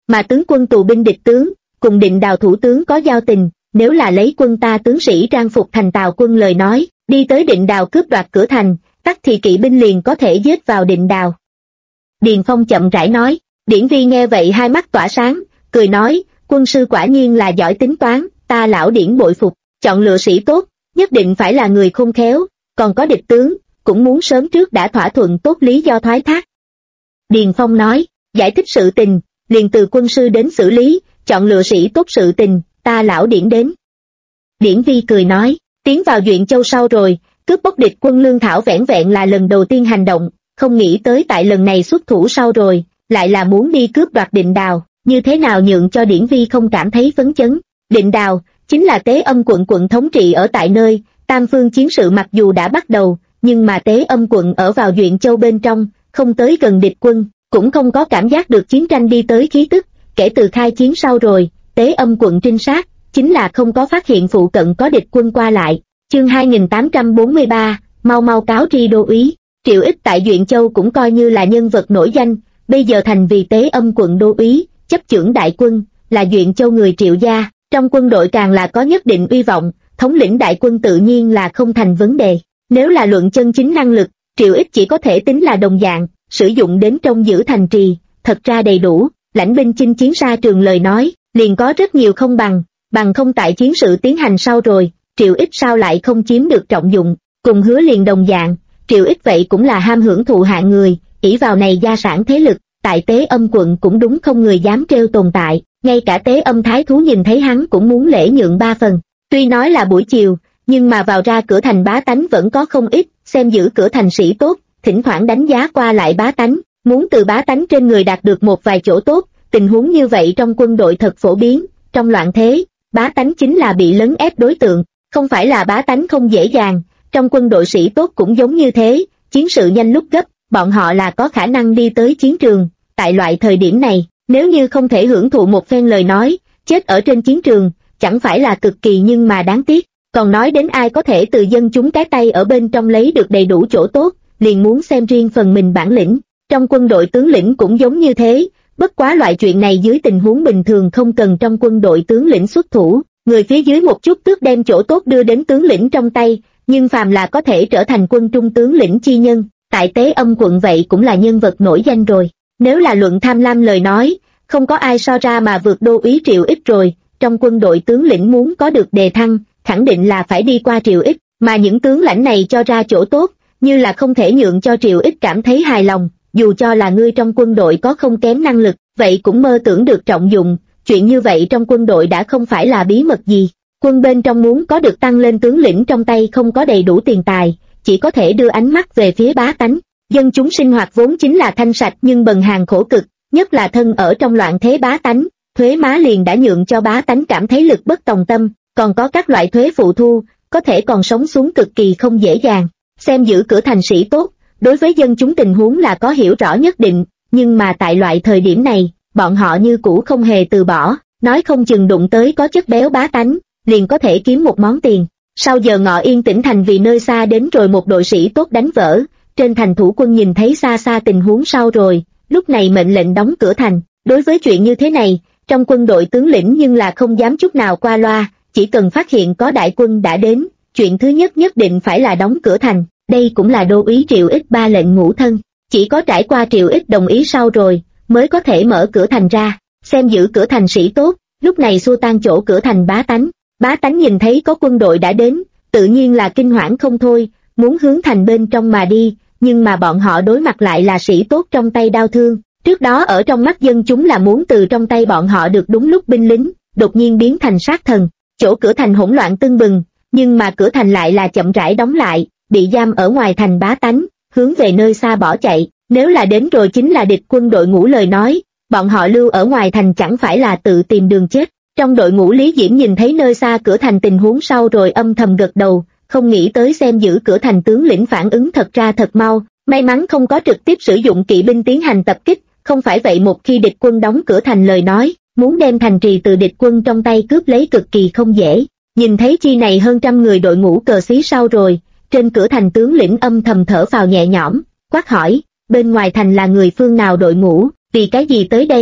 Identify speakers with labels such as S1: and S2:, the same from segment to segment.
S1: mà tướng quân tù binh địch tướng, cùng Định Đào thủ tướng có giao tình, nếu là lấy quân ta tướng sĩ trang phục thành Tào quân lời nói, đi tới Định Đào cướp đoạt cửa thành, tắc thì kỵ binh liền có thể giết vào Định Đào. Điền Phong chậm rãi nói. Điển Vi nghe vậy hai mắt tỏa sáng, cười nói, quân sư quả nhiên là giỏi tính toán, ta lão Điển bội phục, chọn lựa sĩ tốt, nhất định phải là người khôn khéo, còn có địch tướng, cũng muốn sớm trước đã thỏa thuận tốt lý do thoái thác. Điền Phong nói, giải thích sự tình, liền từ quân sư đến xử lý, chọn lựa sĩ tốt sự tình, ta lão Điển đến. Điển Vi cười nói, tiến vào Duyện Châu sau rồi, cướp bóc địch quân lương thảo vẻn vẹn là lần đầu tiên hành động, không nghĩ tới tại lần này xuất thủ sau rồi, lại là muốn đi cướp đoạt Định Đào, như thế nào nhượng cho Điển Vi không cảm thấy phấn chấn. Định Đào, chính là Tế Âm quận thống trị ở tại nơi, tam phương chiến sự mặc dù đã bắt đầu, nhưng mà Tế Âm quận ở vào Duyện Châu bên trong, không tới gần địch quân, cũng không có cảm giác được chiến tranh đi tới khí tức, kể từ khai chiến sau rồi, Tế Âm quận trinh sát, chính là không có phát hiện phụ cận có địch quân qua lại. Chương 2843, mau mau cáo tri đô úy. Triệu Ích tại Duyện Châu cũng coi như là nhân vật nổi danh, bây giờ thành vì Tế Âm quận đô úy, chấp chưởng đại quân, là Duyện Châu người Triệu gia, trong quân đội càng là có nhất định uy vọng, thống lĩnh đại quân tự nhiên là không thành vấn đề. Nếu là luận chân chính năng lực, Triệu Ích chỉ có thể tính là đồng dạng, sử dụng đến trong giữ thành trì, thật ra đầy đủ, lãnh binh chinh chiến xa trường lời nói, liền có rất nhiều không bằng không tại chiến sự tiến hành sau rồi, Triệu Ích sao lại không chiếm được trọng dụng, cùng Hứa liền đồng dạng, Triệu Ích vậy cũng là ham hưởng thụ hạng người, ỷ vào này gia sản thế lực, tại Tế Âm quận cũng đúng không người dám trêu tồn tại, ngay cả Tế Âm thái thú nhìn thấy hắn cũng muốn lễ nhượng 3 phần, tuy nói là buổi chiều, nhưng mà vào ra cửa thành bá tánh vẫn có không ít, xem giữ cửa thành sĩ tốt, thỉnh thoảng đánh giá qua lại bá tánh, muốn từ bá tánh trên người đạt được một vài chỗ tốt, tình huống như vậy trong quân đội thật phổ biến, trong loạn thế, bá tánh chính là bị lấn ép đối tượng, không phải là bá tánh không dễ dàng, trong quân đội sĩ tốt cũng giống như thế, chiến sự nhanh lúc gấp, bọn họ là có khả năng đi tới chiến trường, tại loại thời điểm này, nếu như không thể hưởng thụ một phen lời nói, chết ở trên chiến trường, chẳng phải là cực kỳ nhưng mà đáng tiếc, còn nói đến ai có thể từ dân chúng cái tay ở bên trong lấy được đầy đủ chỗ tốt, liền muốn xem riêng phần mình bản lĩnh, trong quân đội tướng lĩnh cũng giống như thế, bất quá loại chuyện này dưới tình huống bình thường không cần trong quân đội tướng lĩnh xuất thủ, người phía dưới một chút tước đem chỗ tốt đưa đến tướng lĩnh trong tay, nhưng phàm là có thể trở thành quân trung tướng lĩnh chi nhân, tại Tế Âm quận vậy cũng là nhân vật nổi danh rồi. Nếu là luận tham lam lời nói, không có ai so ra mà vượt đô úy Triệu Ích rồi, trong quân đội tướng lĩnh muốn có được đề thăng, khẳng định là phải đi qua Triệu Ích, mà những tướng lãnh này cho ra chỗ tốt, như là không thể nhượng cho Triệu Ích cảm thấy hài lòng, dù cho là ngươi trong quân đội có không kém năng lực, vậy cũng mơ tưởng được trọng dụng, chuyện như vậy trong quân đội đã không phải là bí mật gì. Quân bên trong muốn có được tăng lên tướng lĩnh trong tay không có đầy đủ tiền tài, chỉ có thể đưa ánh mắt về phía bá tánh. Dân chúng sinh hoạt vốn chính là thanh sạch nhưng bần hàn khổ cực, nhất là thân ở trong loạn thế bá tánh, thuế má liền đã nhượng cho bá tánh cảm thấy lực bất tòng tâm, còn có các loại thuế phụ thu, có thể còn sống xuống cực kỳ không dễ dàng. Xem giữ cửa thành sĩ tốt, đối với dân chúng tình huống là có hiểu rõ nhất định, nhưng mà tại loại thời điểm này, bọn họ như cũ không hề từ bỏ, nói không chừng đụng tới có chất béo bá tánh, liền có thể kiếm một món tiền. Sau giờ ngọ yên tĩnh thành vì nơi xa đến rồi một đội sĩ tốt đánh vỡ, trên thành thủ quân nhìn thấy xa xa tình huống sau rồi, lúc này mệnh lệnh đóng cửa thành. Đối với chuyện như thế này, trong quân đội tướng lĩnh nhưng là không dám chút nào qua loa, chỉ cần phát hiện có đại quân đã đến, chuyện thứ nhất nhất định phải là đóng cửa thành. Đây cũng là đô úy Triệu Ích ba lệnh ngũ thân, chỉ có trải qua Triệu Ích đồng ý sau rồi, mới có thể mở cửa thành ra. Xem giữ cửa thành sĩ tốt, lúc này xua tan chỗ cửa thành bá tánh nhìn thấy có quân đội đã đến, tự nhiên là kinh hoảng không thôi, muốn hướng thành bên trong mà đi, nhưng mà bọn họ đối mặt lại là sĩ tốt trong tay đao thương, trước đó ở trong mắt dân chúng là muốn từ trong tay bọn họ được đúng lúc binh lính, đột nhiên biến thành sát thần, chỗ cửa thành hỗn loạn tưng bừng, nhưng mà cửa thành lại là chậm rãi đóng lại, bị giam ở ngoài thành bá tánh, hướng về nơi xa bỏ chạy, nếu là đến rồi chính là địch quân đội ngũ lời nói, bọn họ lưu ở ngoài thành chẳng phải là tự tìm đường chết. Trong đội ngũ Lý Diễm nhìn thấy nơi xa cửa thành tình huống sau rồi âm thầm gật đầu, không nghĩ tới xem giữ cửa thành tướng lĩnh phản ứng thật ra thật mau, may mắn không có trực tiếp sử dụng kỵ binh tiến hành tập kích, không phải vậy một khi địch quân đóng cửa thành lời nói, muốn đem thành trì từ địch quân trong tay cướp lấy cực kỳ không dễ. Nhìn thấy chi này hơn trăm người đội ngũ cờ xí sau rồi, trên cửa thành tướng lĩnh âm thầm thở phào nhẹ nhõm, quát hỏi, bên ngoài thành là người phương nào đội ngũ, vì cái gì tới đây?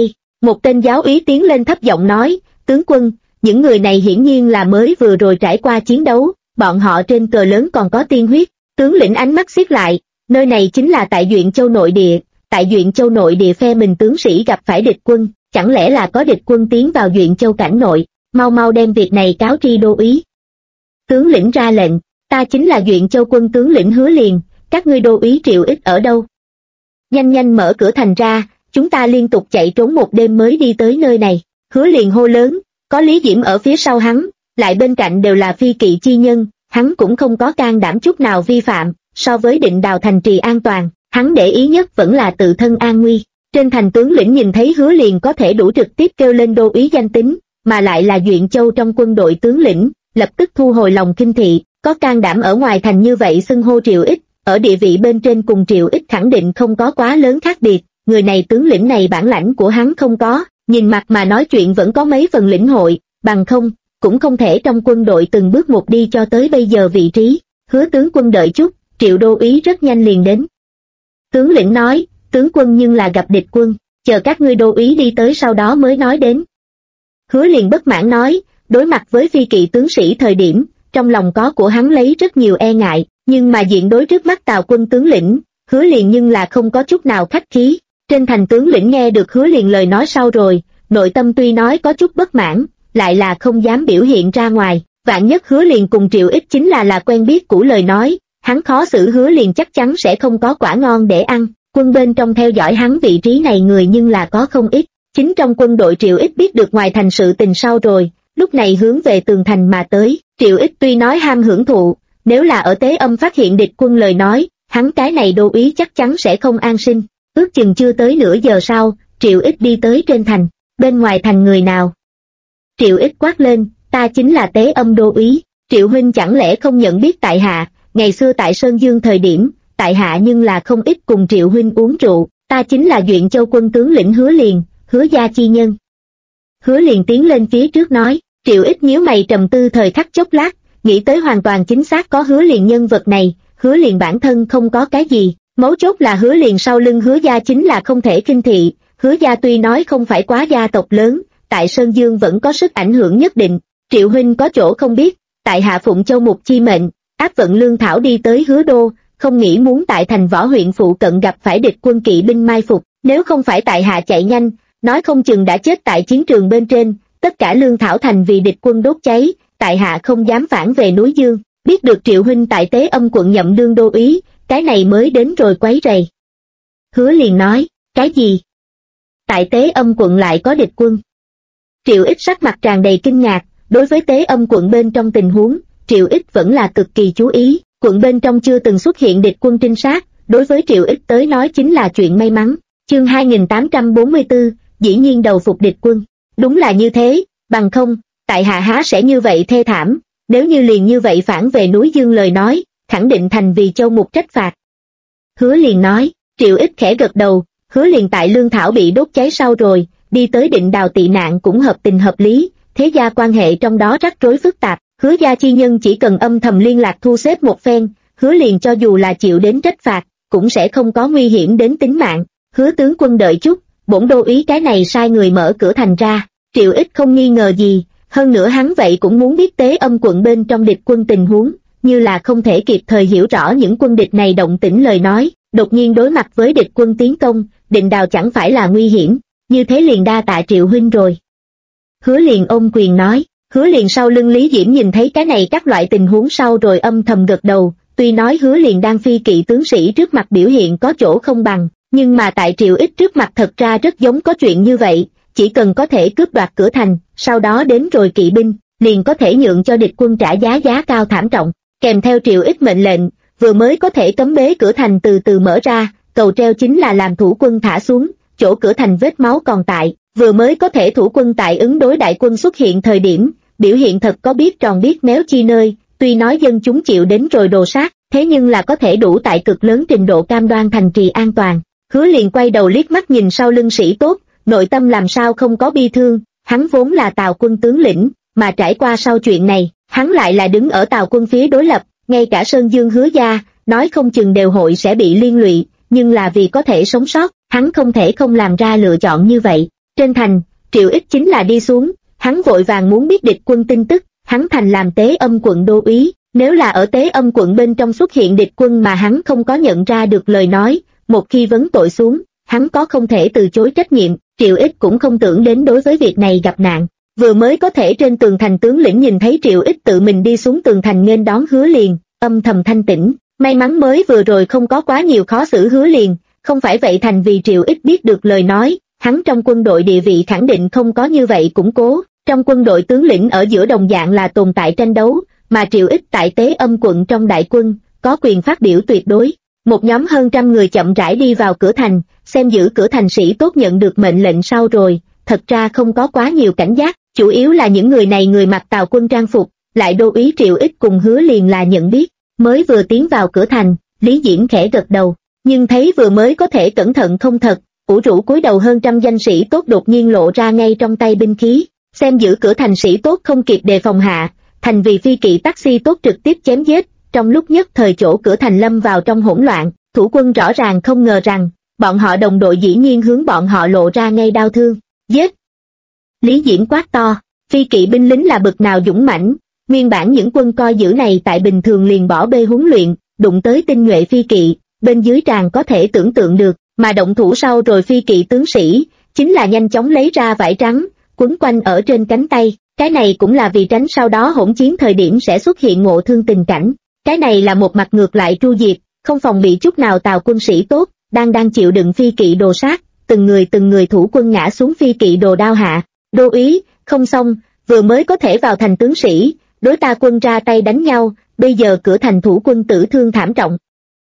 S1: Một tên giáo úy tiến lên thấp giọng nói, tướng quân, những người này hiển nhiên là mới vừa rồi trải qua chiến đấu, bọn họ trên cờ lớn còn có tiên huyết. Tướng lĩnh ánh mắt xiết lại, nơi này chính là tại Duyện Châu nội địa, tại Duyện Châu nội địa phe mình tướng sĩ gặp phải địch quân, chẳng lẽ là có địch quân tiến vào Duyện Châu cảnh nội, mau mau đem việc này cáo tri đô úy. Tướng lĩnh ra lệnh, ta chính là Duyện Châu quân tướng lĩnh Hứa Liền, các ngươi đô úy Triệu Ích ở đâu? Nhanh nhanh mở cửa thành ra, chúng ta liên tục chạy trốn một đêm mới đi tới nơi này. Hứa Liền hô lớn, có Lý Diễm ở phía sau hắn, lại bên cạnh đều là phi kỵ chi nhân, hắn cũng không có can đảm chút nào vi phạm. So với Định Đào thành trì an toàn, hắn để ý nhất vẫn là tự thân an nguy. Trên thành tướng lĩnh nhìn thấy Hứa Liền có thể đủ trực tiếp kêu lên đô úy danh tính, mà lại là Duyện Châu trong quân đội tướng lĩnh, lập tức thu hồi lòng kinh thị, có can đảm ở ngoài thành như vậy xưng hô Triệu Ích, ở địa vị bên trên cùng Triệu Ích khẳng định không có quá lớn khác biệt, người này tướng lĩnh này bản lãnh của hắn không có, nhìn mặt mà nói chuyện vẫn có mấy phần lĩnh hội, bằng không, cũng không thể trong quân đội từng bước một đi cho tới bây giờ vị trí. Hứa tướng quân đợi chút, Triệu đô úy rất nhanh liền đến. Tướng lĩnh nói, tướng quân nhưng là gặp địch quân, chờ các ngươi đô úy đi tới sau đó mới nói đến. Hứa Liền bất mãn nói, đối mặt với phi kỵ tướng sĩ thời điểm, trong lòng có của hắn lấy rất nhiều e ngại, nhưng mà diện đối trước mắt Tào quân tướng lĩnh, Hứa Liền nhưng là không có chút nào khách khí. Trên thành tướng lĩnh nghe được Hứa Liền lời nói sau rồi, nội tâm tuy nói có chút bất mãn, lại là không dám biểu hiện ra ngoài, vạn nhất Hứa Liền cùng Triệu Ích chính là quen biết cũ lời nói, hắn khó xử Hứa Liền chắc chắn sẽ không có quả ngon để ăn. Quân bên trong theo dõi hắn vị trí này người nhưng là có không ít, chính trong quân đội Triệu Ích biết được ngoài thành sự tình sau rồi, lúc này hướng về tường thành mà tới. Triệu Ích tuy nói ham hưởng thụ, nếu là ở Tế Âm phát hiện địch quân lời nói, hắn cái này đô úy chắc chắn sẽ không an sinh. Ước chừng chưa tới nửa giờ sau, Triệu Ích đi tới trên thành, bên ngoài thành người nào? Triệu Ích quát lên, ta chính là Tế Âm đô úy, Triệu huynh chẳng lẽ không nhận biết tại hạ, ngày xưa tại Sơn Dương thời điểm, tại hạ nhưng là không ít cùng Triệu huynh uống rượu, ta chính là Duyện Châu quân tướng lĩnh Hứa Liền, Hứa gia chi nhân. Hứa Liền tiến lên phía trước nói, Triệu Ích nhíu mày trầm tư thời khắc chốc lát, nghĩ tới hoàn toàn chính xác có Hứa Liền nhân vật này, Hứa Liền bản thân không có cái gì, mấu chốt là Hứa Liền sau lưng Hứa gia chính là không thể khinh thị, Hứa gia tuy nói không phải quá gia tộc lớn, tại Sơn Dương vẫn có sức ảnh hưởng nhất định, Triệu huynh có chỗ không biết, tại hạ phụng Châu Mục chi mệnh, áp vận lương thảo đi tới Hứa đô, không nghĩ muốn tại thành Võ huyện phụ cận gặp phải địch quân kỵ binh mai phục, nếu không phải tại hạ chạy nhanh, nói không chừng đã chết tại chiến trường bên trên, tất cả lương thảo thành vì địch quân đốt cháy, tại hạ không dám phản về núi Dương, biết được Triệu huynh tại Tế Âm quận nhậm đương đô úy, cái này mới đến rồi quấy rầy. Hứa Liền nói, cái gì? Tại Tế Âm quận lại có địch quân? Triệu Ích sắc mặt tràn đầy kinh ngạc, đối với Tế Âm quận bên trong tình huống, Triệu Ích vẫn là cực kỳ chú ý, quận bên trong chưa từng xuất hiện địch quân trinh sát, đối với Triệu Ích tới nói chính là chuyện may mắn. Chương 2844, dĩ nhiên đầu phục địch quân. Đúng là như thế, bằng không, tại hạ há sẽ như vậy thê thảm, nếu như liền như vậy phản về núi Dương lời nói, khẳng định thành vì Châu Mục trách phạt. Hứa Liền nói, Triệu Ích khẽ gật đầu, Hứa Liền tại lương thảo bị đốt cháy sau rồi, đi tới Định Đào tị nạn cũng hợp tình hợp lý, thế gia quan hệ trong đó rắc rối phức tạp, Hứa gia chi nhân chỉ cần âm thầm liên lạc thu xếp một phen, Hứa Liền cho dù là chịu đến trách phạt, cũng sẽ không có nguy hiểm đến tính mạng. Hứa tướng quân đợi chút, bổn đô úy cái này sai người mở cửa thành ra. Triệu Ích không nghi ngờ gì, hơn nữa hắn vậy cũng muốn biết Tế Âm quận bên trong địch quân tình huống, như là không thể kịp thời hiểu rõ những quân địch này động tĩnh lời nói, đột nhiên đối mặt với địch quân tiến công, Định Đào chẳng phải là nguy hiểm, như thế liền đa tạ Triệu huynh rồi. Hứa Liền ôm quyền nói, Hứa Liền sau lưng Lý Diễm nhìn thấy cái này các loại tình huống sau rồi âm thầm gật đầu, tuy nói Hứa Liền đang phi kỵ tướng sĩ trước mặt biểu hiện có chỗ không bằng, nhưng mà tại Triệu Ích trước mặt thật ra rất giống có chuyện như vậy, chỉ cần có thể cướp đoạt cửa thành, sau đó đến rồi kỵ binh, liền có thể nhượng cho địch quân trả giá cao thảm trọng, kèm theo Triệu Ích mệnh lệnh, vừa mới có thể cấm bế cửa thành từ từ mở ra, cầu treo chính là làm thủ quân thả xuống, chỗ cửa thành vết máu còn tại, vừa mới có thể thủ quân tại ứng đối đại quân xuất hiện thời điểm, biểu hiện thật có biết tròn biết méo chi nơi, tuy nói dân chúng chịu đến rồi đồ sát, thế nhưng là có thể đủ tại cực lớn trình độ cam đoan thành trì an toàn. Hứa Liền quay đầu liếc mắt nhìn sau lưng sĩ tốt, nội tâm làm sao không có bi thương, hắn vốn là Tào quân tướng lĩnh, mà trải qua sau chuyện này, hắn lại là đứng ở Tào quân phía đối lập, ngay cả Sơn Dương Hứa gia, nói không chừng đều hội sẽ bị liên lụy, nhưng là vì có thể sống sót, hắn không thể không làm ra lựa chọn như vậy. Trên thành, Triệu Ích chính là đi xuống, hắn vội vàng muốn biết địch quân tin tức, hắn thành làm Tế Âm quận đô úy, nếu là ở Tế Âm quận bên trong xuất hiện địch quân mà hắn không có nhận ra được lời nói, một khi vấn tội xuống, hắn có không thể từ chối trách nhiệm, Triệu Ích cũng không tưởng đến đối với việc này gặp nạn. Vừa mới có thể trên tường thành tướng lĩnh nhìn thấy Triệu Ích tự mình đi xuống tường thành nghênh đón Hứa Liền, âm thầm thanh tĩnh, may mắn mới vừa rồi không có quá nhiều khó xử Hứa Liền, không phải vậy thành vì Triệu Ích biết được lời nói, hắn trong quân đội địa vị khẳng định không có như vậy củng cố, trong quân đội tướng lĩnh ở giữa đồng dạng là tồn tại tranh đấu, mà Triệu Ích tại Tế Âm quận trong đại quân, có quyền phát biểu tuyệt đối. Một nhóm hơn trăm người chậm rãi đi vào cửa thành, xem giữ cửa thành sĩ tốt nhận được mệnh lệnh sau rồi, thật ra không có quá nhiều cảnh giác, chủ yếu là những người này người mặc Tào quân trang phục, lại đô úy Triệu Ích cùng Hứa Liền là nhận biết, mới vừa tiến vào cửa thành, Lý Diễm khẽ gật đầu, nhưng thấy vừa mới có thể cẩn thận không thật, ủ rũ cúi đầu hơn trăm danh sĩ tốt đột nhiên lộ ra ngay trong tay binh khí, xem giữ cửa thành sĩ tốt không kịp đề phòng hạ, thành vì phi kỵ taxi tốt trực tiếp chém giết, trong lúc nhất thời chỗ cửa thành lâm vào trong hỗn loạn, thủ quân rõ ràng không ngờ rằng, bọn họ đồng đội dĩ nhiên hướng bọn họ lộ ra ngay đao thương, giết. Lý Diễm quát to, phi kỵ binh lính là bực nào dũng mãnh, nguyên bản những quân coi giữ này tại bình thường liền bỏ bê huấn luyện, đụng tới tinh nhuệ phi kỵ, bên dưới tràng có thể tưởng tượng được, mà động thủ sau rồi phi kỵ tướng sĩ, chính là nhanh chóng lấy ra vải trắng, quấn quanh ở trên cánh tay, cái này cũng là vì tránh sau đó hỗn chiến thời điểm sẽ xuất hiện ngộ thương tình cảnh, cái này là một mặt ngược lại tru diệt, không phòng bị chút nào Tào quân sĩ tốt, đang chịu đựng phi kỵ đồ sát, từng người thủ quân ngã xuống phi kỵ đồ đao hạ, đô úy, không xong, vừa mới có thể vào thành tướng sĩ, đối ta quân ra tay đánh nhau, bây giờ cửa thành thủ quân tử thương thảm trọng.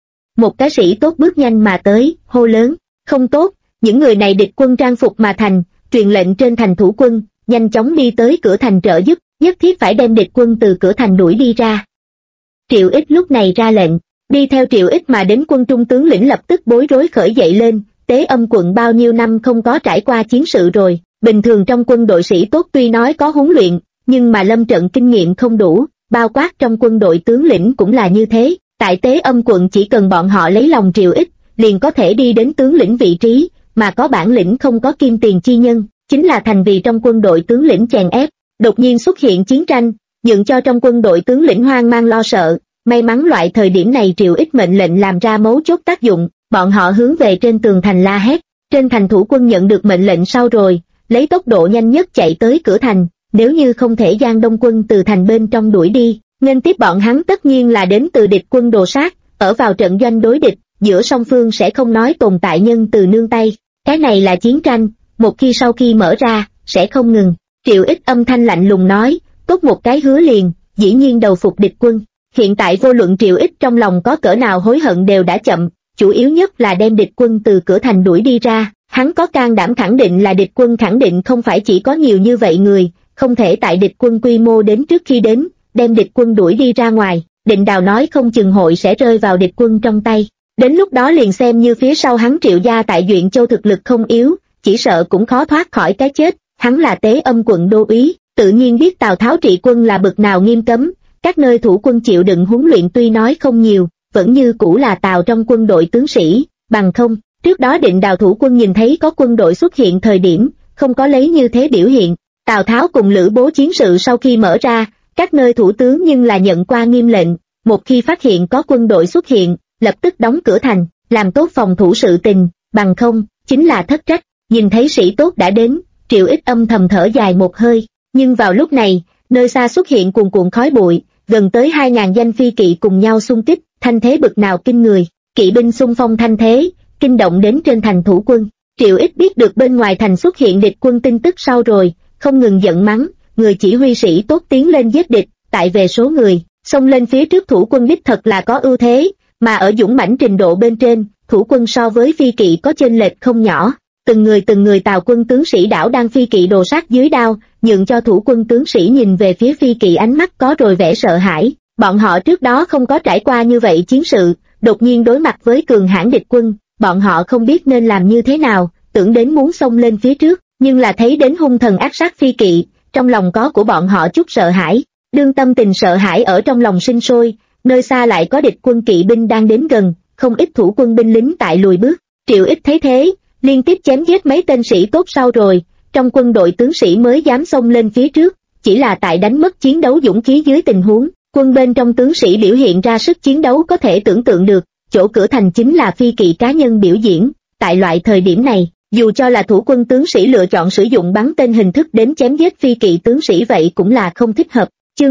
S1: Một cái sĩ tốt bước nhanh mà tới, hô lớn, không tốt, những người này địch quân trang phục mà thành, truyền lệnh trên thành thủ quân, nhanh chóng đi tới cửa thành trợ giúp, nhất thiết phải đem địch quân từ cửa thành đuổi đi ra. Triệu Ích lúc này ra lệnh, đi theo Triệu Ích mà đến quân trung tướng lĩnh lập tức bối rối khởi dậy lên, Tế Âm quận bao nhiêu năm không có trải qua chiến sự rồi, bình thường trong quân đội sĩ tốt tuy nói có huấn luyện, nhưng mà lâm trận kinh nghiệm không đủ, bao quát trong quân đội tướng lĩnh cũng là như thế, tại Tế Âm quận chỉ cần bọn họ lấy lòng Triệu Ích, liền có thể đi đến tướng lĩnh vị trí, mà có bản lĩnh không có kim tiền chi nhân, chính là thành vì trong quân đội tướng lĩnh chèn ép, đột nhiên xuất hiện chiến tranh, nhượng cho trong quân đội tướng lĩnh hoang mang lo sợ, may mắn loại thời điểm này Triệu Ích mệnh lệnh làm ra mấu chốt tác dụng, bọn họ hướng về trên tường thành la hét, trên thành thủ quân nhận được mệnh lệnh sau rồi, lấy tốc độ nhanh nhất chạy tới cửa thành, nếu như không thể giang đông quân từ thành bên trong đuổi đi, nên tiếp bọn hắn tất nhiên là đến từ địch quân đồ sát, ở vào trận doanh đối địch, giữa song phương sẽ không nói tồn tại nhân từ nương tay, cái này là chiến tranh, một khi sau khi mở ra, sẽ không ngừng. Triệu Ích âm thanh lạnh lùng nói, tốt một cái Hứa Liền, dĩ nhiên đầu phục địch quân, hiện tại vô luận Triệu Ích trong lòng có cỡ nào hối hận đều đã chậm, chủ yếu nhất là đem địch quân từ cửa thành đuổi đi ra, hắn có can đảm khẳng định là địch quân khẳng định không phải chỉ có nhiều như vậy người, không thể tại địch quân quy mô đến trước khi đến, đem địch quân đuổi đi ra ngoài, Định Đào nói không chừng hội sẽ rơi vào địch quân trong tay, đến lúc đó liền xem như phía sau hắn Triệu gia tại Duyện Châu thực lực không yếu, chỉ sợ cũng khó thoát khỏi cái chết, hắn là Tế Âm quận đô úy, tự nhiên biết Tào Tháo trị quân là bực nào nghiêm cấm, các nơi thủ quân chịu đựng huấn luyện tuy nói không nhiều, vẫn như cũ là Tào trong quân đội tướng sĩ, bằng không, trước đó Định Đào thủ quân nhìn thấy có quân đội xuất hiện thời điểm, không có lấy như thế biểu hiện, Tào Tháo cùng Lữ Bố chiến sự sau khi mở ra, các nơi thủ tướng nhưng là nhận qua nghiêm lệnh, một khi phát hiện có quân đội xuất hiện, lập tức đóng cửa thành, làm tốt phòng thủ sự tình, bằng không, chính là thất trách, nhìn thấy sĩ tốt đã đến, Triệu Ích âm thầm thở dài một hơi, nhưng vào lúc này, nơi xa xuất hiện cuồn cuộn khói bụi, gần tới 2.000 danh phi kỵ cùng nhau xung kích, thanh thế bực nào kinh người, kỵ binh xung phong thanh thế, kinh động đến trên thành thủ quân, Triệu Ích biết được bên ngoài thành xuất hiện địch quân tin tức sau rồi, không ngừng giận mắng, người chỉ huy sĩ tốt tiến lên giết địch, tại về số người, xông lên phía trước thủ quân đích thật là có ưu thế, mà ở dũng mãnh trình độ bên trên, thủ quân so với phi kỵ có chênh lệch không nhỏ, từng người Tào quân tướng sĩ đảo đang phi kỵ đồ sát dưới đao, nhượng cho thủ quân tướng sĩ nhìn về phía phi kỵ ánh mắt có rồi vẻ sợ hãi, bọn họ trước đó không có trải qua như vậy chiến sự, đột nhiên đối mặt với cường hãn địch quân, bọn họ không biết nên làm như thế nào, tưởng đến muốn xông lên phía trước, nhưng là thấy đến hung thần ác sát phi kỵ, trong lòng có của bọn họ chút sợ hãi, đương tâm tình sợ hãi ở trong lòng sinh sôi, nơi xa lại có địch quân kỵ binh đang đến gần, không ít thủ quân binh lính tại lùi bước, Triệu Ích thấy thế, liên tiếp chém giết mấy tên sĩ tốt sau rồi, trong quân đội tướng sĩ mới dám xông lên phía trước, chỉ là tại đánh mất chiến đấu dũng khí dưới tình huống, quân bên trong tướng sĩ biểu hiện ra sức chiến đấu có thể tưởng tượng được, chỗ cửa thành chính là phi kỵ cá nhân biểu diễn, tại loại thời điểm này, dù cho là thủ quân tướng sĩ lựa chọn sử dụng bắn tên hình thức đến chém giết phi kỵ tướng sĩ vậy cũng là không thích hợp. Chương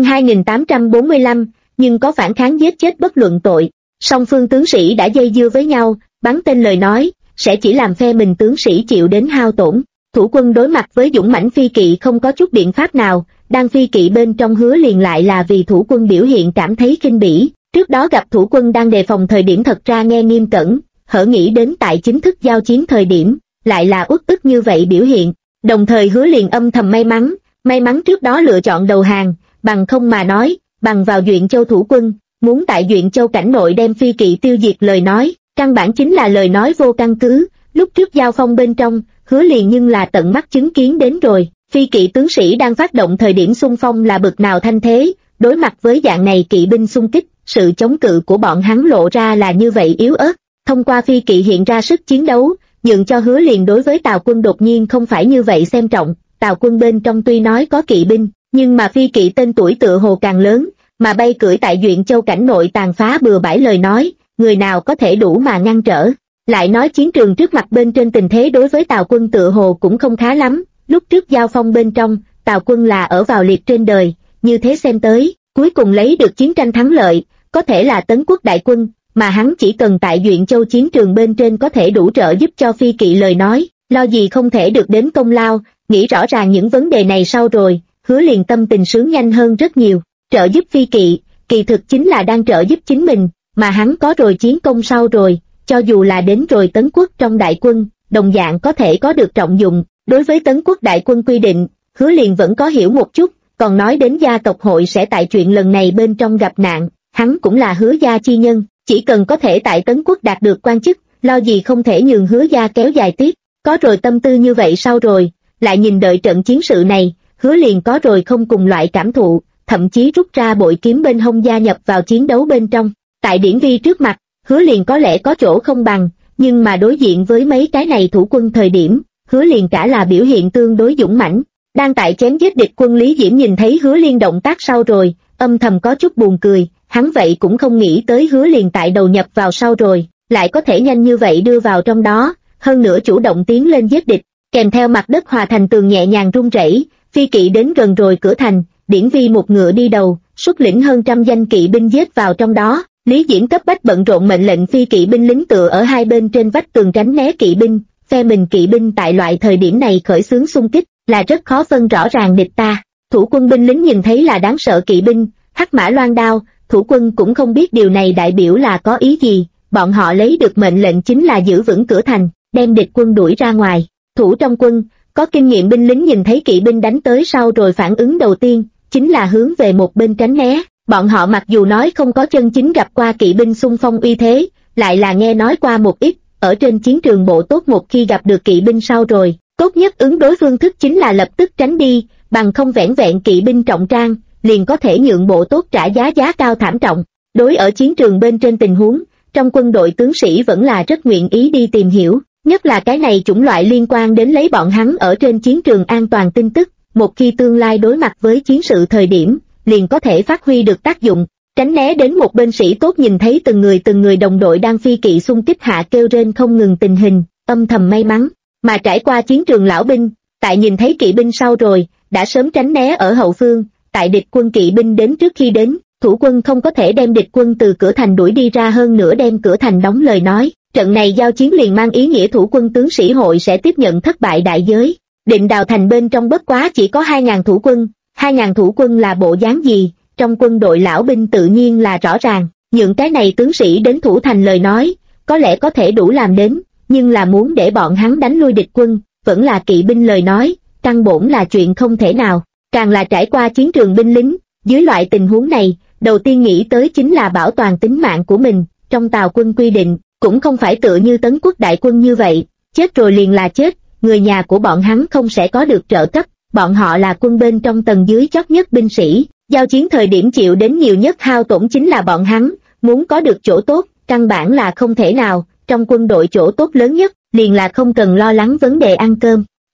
S1: 2845, nhưng có phản kháng giết chết bất luận tội. Song phương tướng sĩ đã dây dưa với nhau, bắn tên lời nói, sẽ chỉ làm phe mình tướng sĩ chịu đến hao tổn. Thủ quân đối mặt với dũng mãnh phi kỵ không có chút biện pháp nào, đang phi kỵ bên trong Hứa Liền lại là vì thủ quân biểu hiện cảm thấy khinh bỉ. Trước đó gặp thủ quân đang đề phòng thời điểm thật ra nghe nghiêm cẩn, hở nghĩ đến tại chính thức giao chiến thời điểm, lại là uất ức như vậy biểu hiện. Đồng thời Hứa Liền âm thầm may mắn trước đó lựa chọn đầu hàng, bằng không mà nói, bằng vào Duyện Châu thủ quân, muốn tại Duyện Châu cảnh nội đem phi kỵ tiêu diệt lời nói, căn bản chính là lời nói vô căn cứ. Lúc trước giao phong bên trong, Hứa Liền nhưng là tận mắt chứng kiến đến rồi, phi kỵ tướng sĩ đang phát động thời điểm xung phong là bực nào thanh thế, đối mặt với dạng này kỵ binh xung kích, sự chống cự của bọn hắn lộ ra là như vậy yếu ớt. Thông qua phi kỵ hiện ra sức chiến đấu, nhượng cho Hứa Liền đối với Tào quân đột nhiên không phải như vậy xem trọng. Tào quân bên trong tuy nói có kỵ binh, nhưng mà phi kỵ tên tuổi tựa hồ càng lớn, mà bay cưỡi tại Duyện Châu cảnh nội tàn phá bừa bãi lời nói, người nào có thể đủ mà ngăn trở. Lại nói chiến trường trước mặt bên trên tình thế đối với Tào quân tựa hồ cũng không khá lắm, lúc trước giao phong bên trong, Tào quân là ở vào liệt trên đời, như thế xem tới, cuối cùng lấy được chiến tranh thắng lợi, có thể là Tấn Quốc đại quân, mà hắn chỉ cần tại Duyện Châu chiến trường bên trên có thể đủ trợ giúp cho phi kỵ lời nói, lo gì không thể được đến công lao. Nghĩ rõ ràng những vấn đề này sau rồi, Hứa Liền tâm tình sướng nhanh hơn rất nhiều. Trợ giúp phi kỵ, kỳ thực chính là đang trợ giúp chính mình, mà hắn có rồi chiến công sau rồi, cho dù là đến rồi Tấn Quốc trong đại quân, đồng dạng có thể có được trọng dụng. Đối với Tấn Quốc đại quân quy định, Hứa Liền vẫn có hiểu một chút, còn nói đến gia tộc hội sẽ tại chuyện lần này bên trong gặp nạn, hắn cũng là Hứa gia chi nhân, chỉ cần có thể tại Tấn Quốc đạt được quan chức, lo gì không thể nhường Hứa gia kéo dài tiếp. Có rồi tâm tư như vậy sau rồi, lại nhìn đợi trận chiến sự này, Hứa Liền có rồi không cùng loại cảm thụ, thậm chí rút ra bội kiếm bên hông gia nhập vào chiến đấu bên trong. Tại Điển Vi trước mặt, Hứa Liền có lẽ có chỗ không bằng, nhưng mà đối diện với mấy cái này thủ quân thời điểm, Hứa Liền cả là biểu hiện tương đối dũng mãnh. Đang tại chém giết địch quân Lý Diễm nhìn thấy Hứa Liền động tác sau rồi, âm thầm có chút buồn cười, hắn vậy cũng không nghĩ tới Hứa Liền tại đầu nhập vào sau rồi, lại có thể nhanh như vậy đưa vào trong đó, hơn nữa chủ động tiến lên giết địch, kèm theo mặt đất hòa thành tường nhẹ nhàng rung rẩy, phi kỵ đến gần rồi cửa thành, Điển Vi một ngựa đi đầu, xuất lĩnh hơn trăm danh kỵ binh giết vào trong đó. Lý Diễm cấp bách bận rộn mệnh lệnh phi kỵ binh lính tựa ở hai bên trên vách tường tránh né kỵ binh, phe mình kỵ binh tại loại thời điểm này khởi xướng xung kích, là rất khó phân rõ ràng địch ta. Thủ quân binh lính nhìn thấy là đáng sợ kỵ binh, hắc mã loan đao, thủ quân cũng không biết điều này đại biểu là có ý gì, bọn họ lấy được mệnh lệnh chính là giữ vững cửa thành, đem địch quân đuổi ra ngoài. Thủ trong quân, có kinh nghiệm binh lính nhìn thấy kỵ binh đánh tới sau rồi phản ứng đầu tiên, chính là hướng về một bên tránh né. Bọn họ mặc dù nói không có chân chính gặp qua kỵ binh xung phong uy thế, lại là nghe nói qua một ít, ở trên chiến trường bộ tốt một khi gặp được kỵ binh sau rồi, tốt nhất ứng đối phương thức chính là lập tức tránh đi, bằng không vẻn vẹn kỵ binh trọng trang, liền có thể nhượng bộ tốt trả giá cao thảm trọng. Đối ở chiến trường bên trên tình huống, trong quân đội tướng sĩ vẫn là rất nguyện ý đi tìm hiểu, nhất là cái này chủng loại liên quan đến lấy bọn hắn ở trên chiến trường an toàn tin tức, một khi tương lai đối mặt với chiến sự thời điểm, liền có thể phát huy được tác dụng. Tránh né đến một bên sĩ tốt nhìn thấy từng người đồng đội đang phi kỵ xung kích hạ kêu rên không ngừng tình hình, âm thầm may mắn, mà trải qua chiến trường lão binh, tại nhìn thấy kỵ binh sau rồi, đã sớm tránh né ở hậu phương, tại địch quân kỵ binh đến trước khi đến, thủ quân không có thể đem địch quân từ cửa thành đuổi đi ra, hơn nữa đem cửa thành đóng lời nói, trận này giao chiến liền mang ý nghĩa thủ quân tướng sĩ hội sẽ tiếp nhận thất bại đại giới. Định Đào thành bên trong bất quá chỉ có 2.000 thủ quân, 2.000 thủ quân là bộ dáng gì, trong quân đội lão binh tự nhiên là rõ ràng, những cái này tướng sĩ đến thủ thành lời nói, có lẽ có thể đủ làm đến, nhưng là muốn để bọn hắn đánh lui địch quân, vẫn là kỵ binh lời nói, căn bổn là chuyện không thể nào, càng là trải qua chiến trường binh lính, dưới loại tình huống này, đầu tiên nghĩ tới chính là bảo toàn tính mạng của mình, trong Tào quân quy định, cũng không phải tựa như Tấn Quốc đại quân như vậy, chết rồi liền là chết, người nhà của bọn hắn không sẽ có được trợ cấp, bọn họ là quân bên trong tầng dưới chót nhất binh sĩ, giao chiến thời điểm chịu đến nhiều nhất hao tổn chính là bọn hắn, muốn có được chỗ tốt, căn bản là không thể nào, trong quân đội chỗ tốt lớn nhất, liền là không cần lo lắng vấn đề ăn cơm,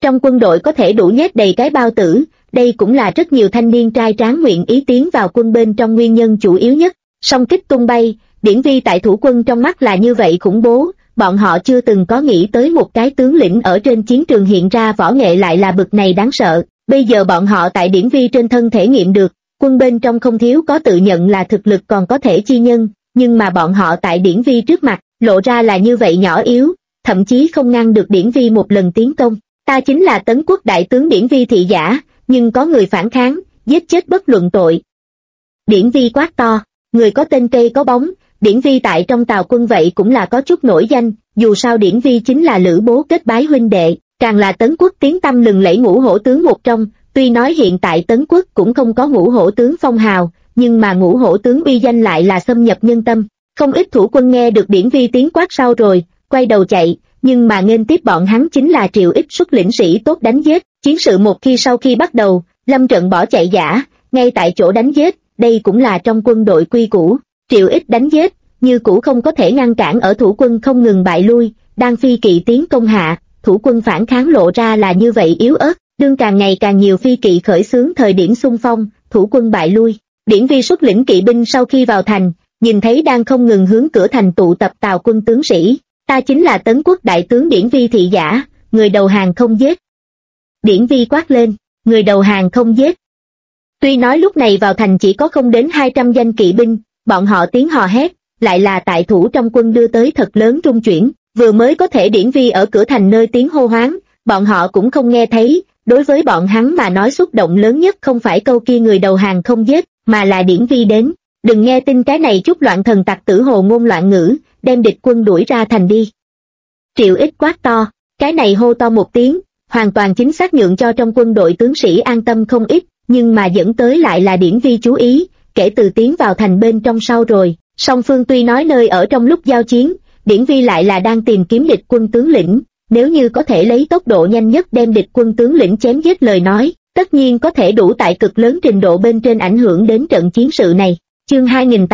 S1: Trong quân đội có thể đủ nhét đầy cái bao tử, đây cũng là rất nhiều thanh niên trai tráng nguyện ý tiến vào quân bên trong nguyên nhân chủ yếu nhất. Song kích tung bay, Điển Vi tại thủ quân trong mắt là như vậy khủng bố, bọn họ chưa từng có nghĩ tới một cái tướng lĩnh ở trên chiến trường hiện ra võ nghệ lại là bực này đáng sợ. Bây giờ bọn họ tại Điển Vi trên thân thể nghiệm được, quân bên trong không thiếu có tự nhận là thực lực còn có thể chi nhân, nhưng mà bọn họ tại Điển Vi trước mặt, lộ ra là như vậy nhỏ yếu, thậm chí không ngăn được Điển Vi một lần tiến công. Ta chính là Tấn Quốc đại tướng Điển Vi thị giả, nhưng có người phản kháng, giết chết bất luận tội. Điển Vi quát to, người có tên cây có bóng, Điển Vi tại trong Tào quân vậy cũng là có chút nổi danh, dù sao Điển Vi chính là Lữ Bố kết bái huynh đệ, càng là Tấn Quốc tiếng tăm lừng lẫy ngũ hổ tướng một trong. Tuy nói hiện tại Tấn Quốc cũng không có ngũ hổ tướng phong hào, nhưng mà ngũ hổ tướng uy danh lại là xâm nhập nhân tâm. Không ít thủ quân nghe được Điển Vi tiếng quát sau rồi, quay đầu chạy, nhưng mà nghênh tiếp bọn hắn chính là Triệu Ích xuất lĩnh sĩ tốt đánh giết. Chiến sự một khi sau khi bắt đầu, lâm trận bỏ chạy giả, ngay tại chỗ đánh giết, đây cũng là trong quân đội quy củ. Triệu Ích đánh giết, như cũ không có thể ngăn cản ở thủ quân không ngừng bại lui, đang phi kỵ tiến công hạ, thủ quân phản kháng lộ ra là như vậy yếu ớt. Đương càng ngày càng nhiều phi kỵ khởi xướng thời điểm xung phong, thủ quân bại lui. Điển Vi xuất lĩnh kỵ binh sau khi vào thành, nhìn thấy đang không ngừng hướng cửa thành tụ tập Tào quân tướng sĩ. Ta chính là Tấn Quốc đại tướng Điển Vi thị giả, người đầu hàng không giết. Điển Vi quát lên, người đầu hàng không giết. Tuy nói lúc này vào thành chỉ có không đến 200 danh kỵ binh, bọn họ tiếng hò hét, lại là tại thủ trong quân đưa tới thật lớn rung chuyển. Vừa mới có thể Điển Vi ở cửa thành nơi tiếng hô hoáng, bọn họ cũng không nghe thấy. Đối với bọn hắn mà nói xúc động lớn nhất không phải câu kia người đầu hàng không giết, mà là Điển Vi đến. Đừng nghe tin cái này chút loạn thần tặc tử hồ ngôn loạn ngữ, đem địch quân đuổi ra thành đi. Triệu Ích quát to, cái này hô to một tiếng, hoàn toàn chính xác nhượng cho trong quân đội tướng sĩ an tâm không ít, nhưng mà dẫn tới lại là Điển Vi chú ý, kể từ tiến vào thành bên trong sau rồi. Song phương tuy nói nơi ở trong lúc giao chiến, Điển Vi lại là đang tìm kiếm địch quân tướng lĩnh. Nếu như có thể lấy tốc độ nhanh nhất đem địch quân tướng lĩnh chém giết lời nói, tất nhiên có thể đủ tại cực lớn trình độ bên trên ảnh hưởng đến trận chiến sự này. Chương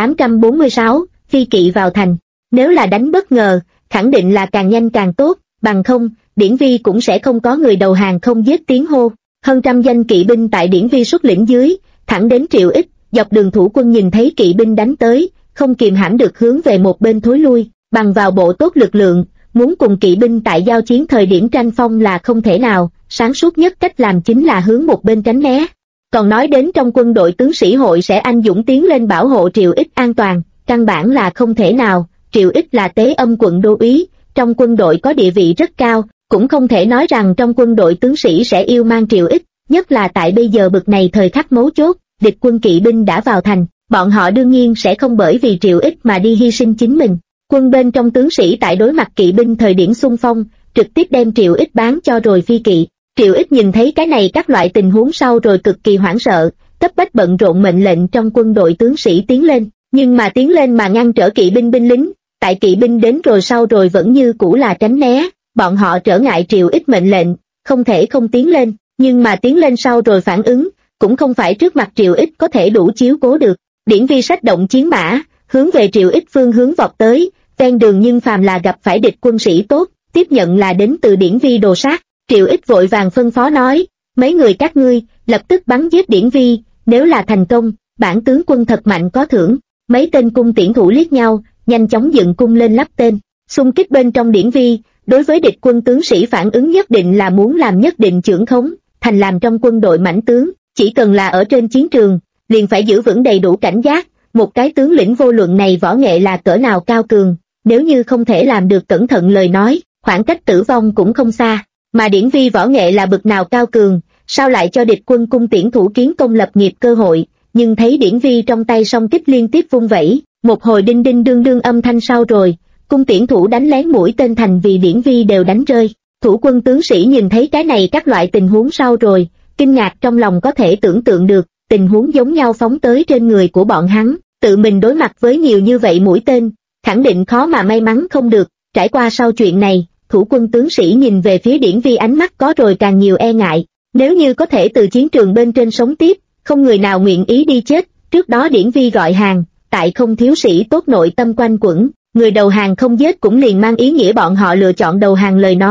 S1: 2846, phi kỵ vào thành. Nếu là đánh bất ngờ, khẳng định là càng nhanh càng tốt, bằng không, Điển Vi cũng sẽ không có người đầu hàng không giết tiếng hô. Hơn trăm danh kỵ binh tại Điển Vi xuất lĩnh dưới, thẳng đến Triệu Ích, dọc đường thủ quân nhìn thấy kỵ binh đánh tới, không kiềm hãm được hướng về một bên thối lui, bằng vào bộ tốt lực lượng. Muốn cùng kỵ binh tại giao chiến thời điểm tranh phong là không thể nào, sáng suốt nhất cách làm chính là hướng một bên tránh né. Còn nói đến trong quân đội tướng sĩ hội sẽ anh dũng tiến lên bảo hộ Triệu Ích an toàn, căn bản là không thể nào. Triệu Ích là tế âm quận đô úy, trong quân đội có địa vị rất cao, cũng không thể nói rằng trong quân đội tướng sĩ sẽ yêu mang Triệu Ích, nhất là tại bây giờ bực này thời khắc mấu chốt, địch quân kỵ binh đã vào thành, bọn họ đương nhiên sẽ không bởi vì Triệu Ích mà đi hy sinh chính mình. Quân bên trong tướng sĩ tại đối mặt kỵ binh thời điểm xung phong, trực tiếp đem Triệu Ích bán cho rồi phi kỵ. Triệu Ích nhìn thấy cái này các loại tình huống sau rồi cực kỳ hoảng sợ, cấp bách bận rộn mệnh lệnh trong quân đội tướng sĩ tiến lên, nhưng mà tiến lên mà ngăn trở kỵ binh binh lính, tại kỵ binh đến rồi sau rồi vẫn như cũ là tránh né, bọn họ trở ngại Triệu Ích mệnh lệnh, không thể không tiến lên, nhưng mà tiến lên sau rồi phản ứng, cũng không phải trước mặt Triệu Ích có thể đủ chiếu cố được. Điển Vi sách động chiến mã, hướng về Triệu Ích phương hướng vọt tới. Ven đường nhưng phàm là gặp phải địch quân sĩ tốt, tiếp nhận là đến từ Điển Vi đồ sát. Triệu Ích vội vàng phân phó nói, mấy người các ngươi, lập tức bắn giết Điển Vi, nếu là thành công, bản tướng quân thật mạnh có thưởng. Mấy tên cung tiễn thủ liếc nhau, nhanh chóng dựng cung lên lắp tên, xung kích bên trong Điển Vi. Đối với địch quân tướng sĩ phản ứng nhất định là muốn làm nhất định chưởng khống, thành làm trong quân đội mãnh tướng, chỉ cần là ở trên chiến trường, liền phải giữ vững đầy đủ cảnh giác. Một cái tướng lĩnh vô luận này võ nghệ là cỡ nào cao cường, nếu như không thể làm được cẩn thận lời nói, khoảng cách tử vong cũng không xa. Mà Điển Vi võ nghệ là bậc nào cao cường, sao lại cho địch quân cung tiễn thủ kiến công lập nghiệp cơ hội? Nhưng thấy Điển Vi trong tay song kích liên tiếp vung vẩy, một hồi đinh đinh đương đương âm thanh sau rồi, cung tiễn thủ đánh lén mũi tên thành vì Điển Vi đều đánh rơi. Thủ quân tướng sĩ nhìn thấy cái này các loại tình huống sau rồi, kinh ngạc trong lòng có thể tưởng tượng được, tình huống giống nhau phóng tới trên người của bọn hắn, tự mình đối mặt với nhiều như vậy mũi tên, khẳng định khó mà may mắn không được. Trải qua sau chuyện này, thủ quân tướng sĩ nhìn về phía Điển Vi ánh mắt có rồi càng nhiều e ngại, nếu như có thể từ chiến trường bên trên sống tiếp, không người nào nguyện ý đi chết. Trước đó Điển Vi gọi hàng, tại không thiếu sĩ tốt nội tâm quanh quẩn, người đầu hàng không giết cũng liền mang ý nghĩa bọn họ lựa chọn đầu hàng lời nói,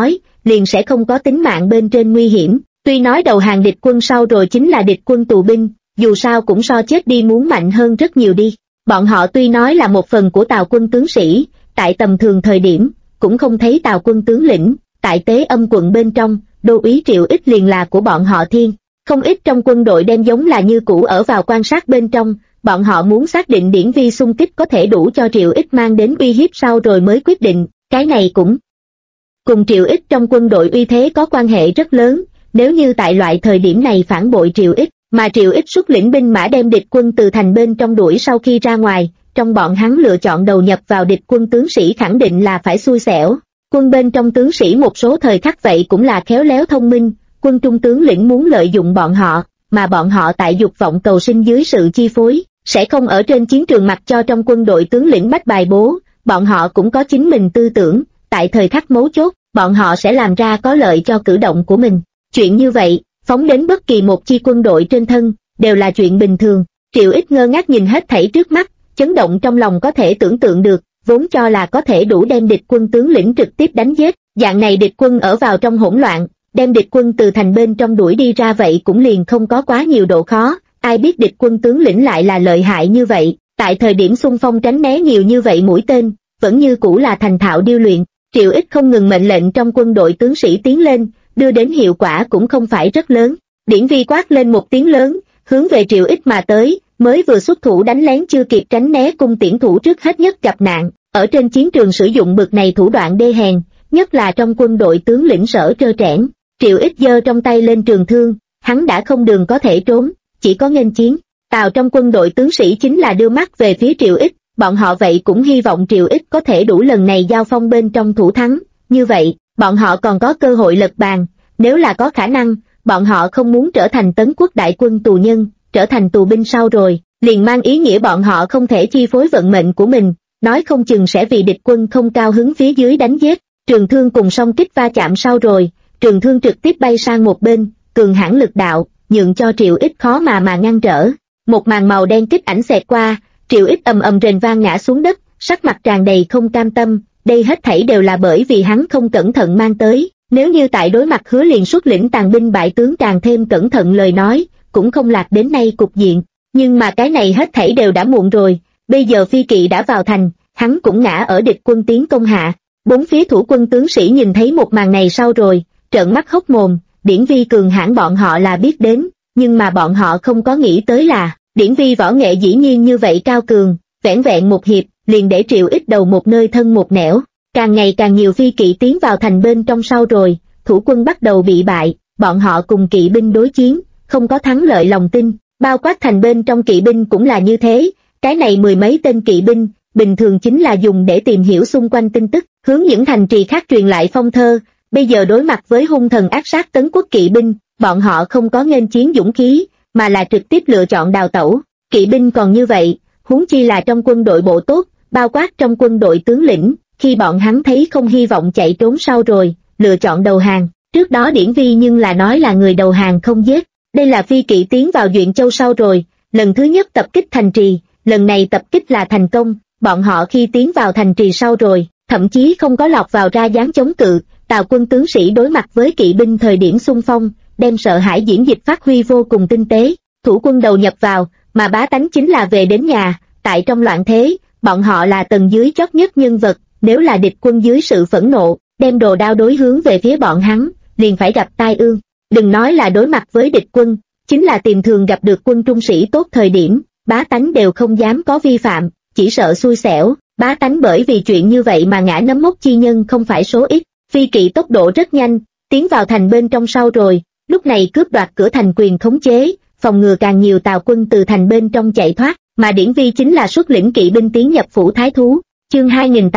S1: liền sẽ không có tính mạng bên trên nguy hiểm. Tuy nói đầu hàng địch quân sau rồi chính là địch quân tù binh, dù sao cũng so chết đi muốn mạnh hơn rất nhiều đi. Bọn họ tuy nói là một phần của Tào quân tướng sĩ, tại tầm thường thời điểm, cũng không thấy Tào quân tướng lĩnh, tại Tế Âm quận bên trong, đô úy Triệu Ích liền là của bọn họ Thiên. Không ít trong quân đội đem giống là như cũ ở vào quan sát bên trong, bọn họ muốn xác định Điển Vi xung kích có thể đủ cho Triệu Ích mang đến uy hiếp sau rồi mới quyết định, cái này cũng cùng Triệu Ích trong quân đội uy thế có quan hệ rất lớn, nếu như tại loại thời điểm này phản bội Triệu Ích, mà Triệu Ích xuất lĩnh binh mã đem địch quân từ thành bên trong đuổi sau khi ra ngoài, trong bọn hắn lựa chọn đầu nhập vào địch quân tướng sĩ khẳng định là phải xui xẻo. Quân bên trong tướng sĩ một số thời khắc vậy cũng là khéo léo thông minh, quân trung tướng lĩnh muốn lợi dụng bọn họ, mà bọn họ tại dục vọng cầu sinh dưới sự chi phối, sẽ không ở trên chiến trường mặc cho trong quân đội tướng lĩnh bách bài bố, bọn họ cũng có chính mình tư tưởng, tại thời khắc mấu chốt, bọn họ sẽ làm ra có lợi cho cử động của mình. Chuyện như vậy, phóng đến bất kỳ một chi quân đội trên thân, đều là chuyện bình thường. Triệu Ích ngơ ngác nhìn hết thảy trước mắt, chấn động trong lòng có thể tưởng tượng được, vốn cho là có thể đủ đem địch quân tướng lĩnh trực tiếp đánh giết, dạng này địch quân ở vào trong hỗn loạn, đem địch quân từ thành bên trong đuổi đi ra vậy cũng liền không có quá nhiều độ khó, ai biết địch quân tướng lĩnh lại là lợi hại như vậy, tại thời điểm xung phong tránh né nhiều như vậy mũi tên, vẫn như cũ là thành thạo điêu luyện. Triệu Ích không ngừng mệnh lệnh trong quân đội tướng sĩ tiến lên, đưa đến hiệu quả cũng không phải rất lớn. Điển Vi quát lên một tiếng lớn, hướng về Triệu Ích mà tới, mới vừa xuất thủ đánh lén chưa kịp tránh né cung tiễn thủ trước hết nhất gặp nạn, ở trên chiến trường sử dụng bực này thủ đoạn đê hèn, nhất là trong quân đội tướng lĩnh Sở trơ trẽn. Triệu Ích giơ trong tay lên trường thương, hắn đã không đường có thể trốn, chỉ có nghênh chiến. Tào trong quân đội tướng sĩ chính là đưa mắt về phía Triệu Ích, bọn họ vậy cũng hy vọng Triệu Ích có thể đủ lần này giao phong bên trong thủ thắng, như vậy, bọn họ còn có cơ hội lật bàn, nếu là có khả năng, bọn họ không muốn trở thành Tấn quốc đại quân tù nhân, trở thành tù binh sau rồi, liền mang ý nghĩa bọn họ không thể chi phối vận mệnh của mình, nói không chừng sẽ vì địch quân không cao hứng phía dưới đánh giết. Trường thương cùng song kích va chạm sau rồi, trường thương trực tiếp bay sang một bên, cường hãn lực đạo, nhượng cho Triệu Ích khó mà ngăn trở. Một màn màu đen kích ảnh xẹt qua, Triệu Ích ầm ầm rền vang ngã xuống đất, sắc mặt tràn đầy không cam tâm, đây hết thảy đều là bởi vì hắn không cẩn thận mang tới, nếu như tại đối mặt Hứa Liền xuất lĩnh tàn binh bại tướng càng thêm cẩn thận lời nói, cũng không lạc đến nay cục diện, nhưng mà cái này hết thảy đều đã muộn rồi, bây giờ phi kỵ đã vào thành, hắn cũng ngã ở địch quân tiến công hạ. Bốn phía thủ quân tướng sĩ nhìn thấy một màn này sau rồi, trợn mắt hốc mồm, Điển Vi cường hãn bọn họ là biết đến, nhưng mà bọn họ không có nghĩ tới là, Điển Vi võ nghệ dĩ nhiên như vậy cao cường, vẻn vẹn một hiệp, liền để Triệu Ích đầu một nơi thân một nẻo. Càng ngày càng nhiều phi kỵ tiến vào thành bên trong sau rồi, thủ quân bắt đầu bị bại, bọn họ cùng kỵ binh đối chiến, không có thắng lợi lòng tin, bao quát thành bên trong kỵ binh cũng là như thế, cái này mười mấy tên kỵ binh, bình thường chính là dùng để tìm hiểu xung quanh tin tức, hướng những thành trì khác truyền lại phong thơ, bây giờ đối mặt với hung thần ác sát Tấn quốc kỵ binh, bọn họ không có nghênh chiến dũng khí, mà là trực tiếp lựa chọn đào tẩu, kỵ binh còn như vậy, huống chi là trong quân đội bộ tốt, bao quát trong quân đội tướng lĩnh, khi bọn hắn thấy không hy vọng chạy trốn sau rồi, lựa chọn đầu hàng, trước đó Điển Vi nhưng là nói là người đầu hàng không giết, đây là phi kỵ tiến vào Duyện Châu sau rồi, lần thứ nhất tập kích thành trì, lần này tập kích là thành công, bọn họ khi tiến vào thành trì sau rồi, thậm chí không có lọt vào ra dáng chống cự, Tào quân tướng sĩ đối mặt với kỵ binh thời điểm xung phong, đem sợ hãi diễn dịch phát huy vô cùng tinh tế, thủ quân đầu nhập vào, mà bá tánh chính là về đến nhà, tại trong loạn thế, bọn họ là tầng dưới chót nhất nhân vật, nếu là địch quân dưới sự phẫn nộ, đem đồ đao đối hướng về phía bọn hắn, liền phải gặp tai ương, đừng nói là đối mặt với địch quân, chính là tìm thường gặp được quân trung sĩ tốt thời điểm, bá tánh đều không dám có vi phạm, chỉ sợ xui xẻo, bá tánh bởi vì chuyện như vậy mà ngã nấm mốc chi nhân không phải số ít, phi kỵ tốc độ rất nhanh, tiến vào thành bên trong sau rồi, lúc này cướp đoạt cửa thành quyền khống chế, phòng ngừa càng nhiều Tào quân từ thành bên trong chạy thoát, mà Điển Vi chính là xuất lĩnh kỵ binh tiến nhập phủ thái thú. Chương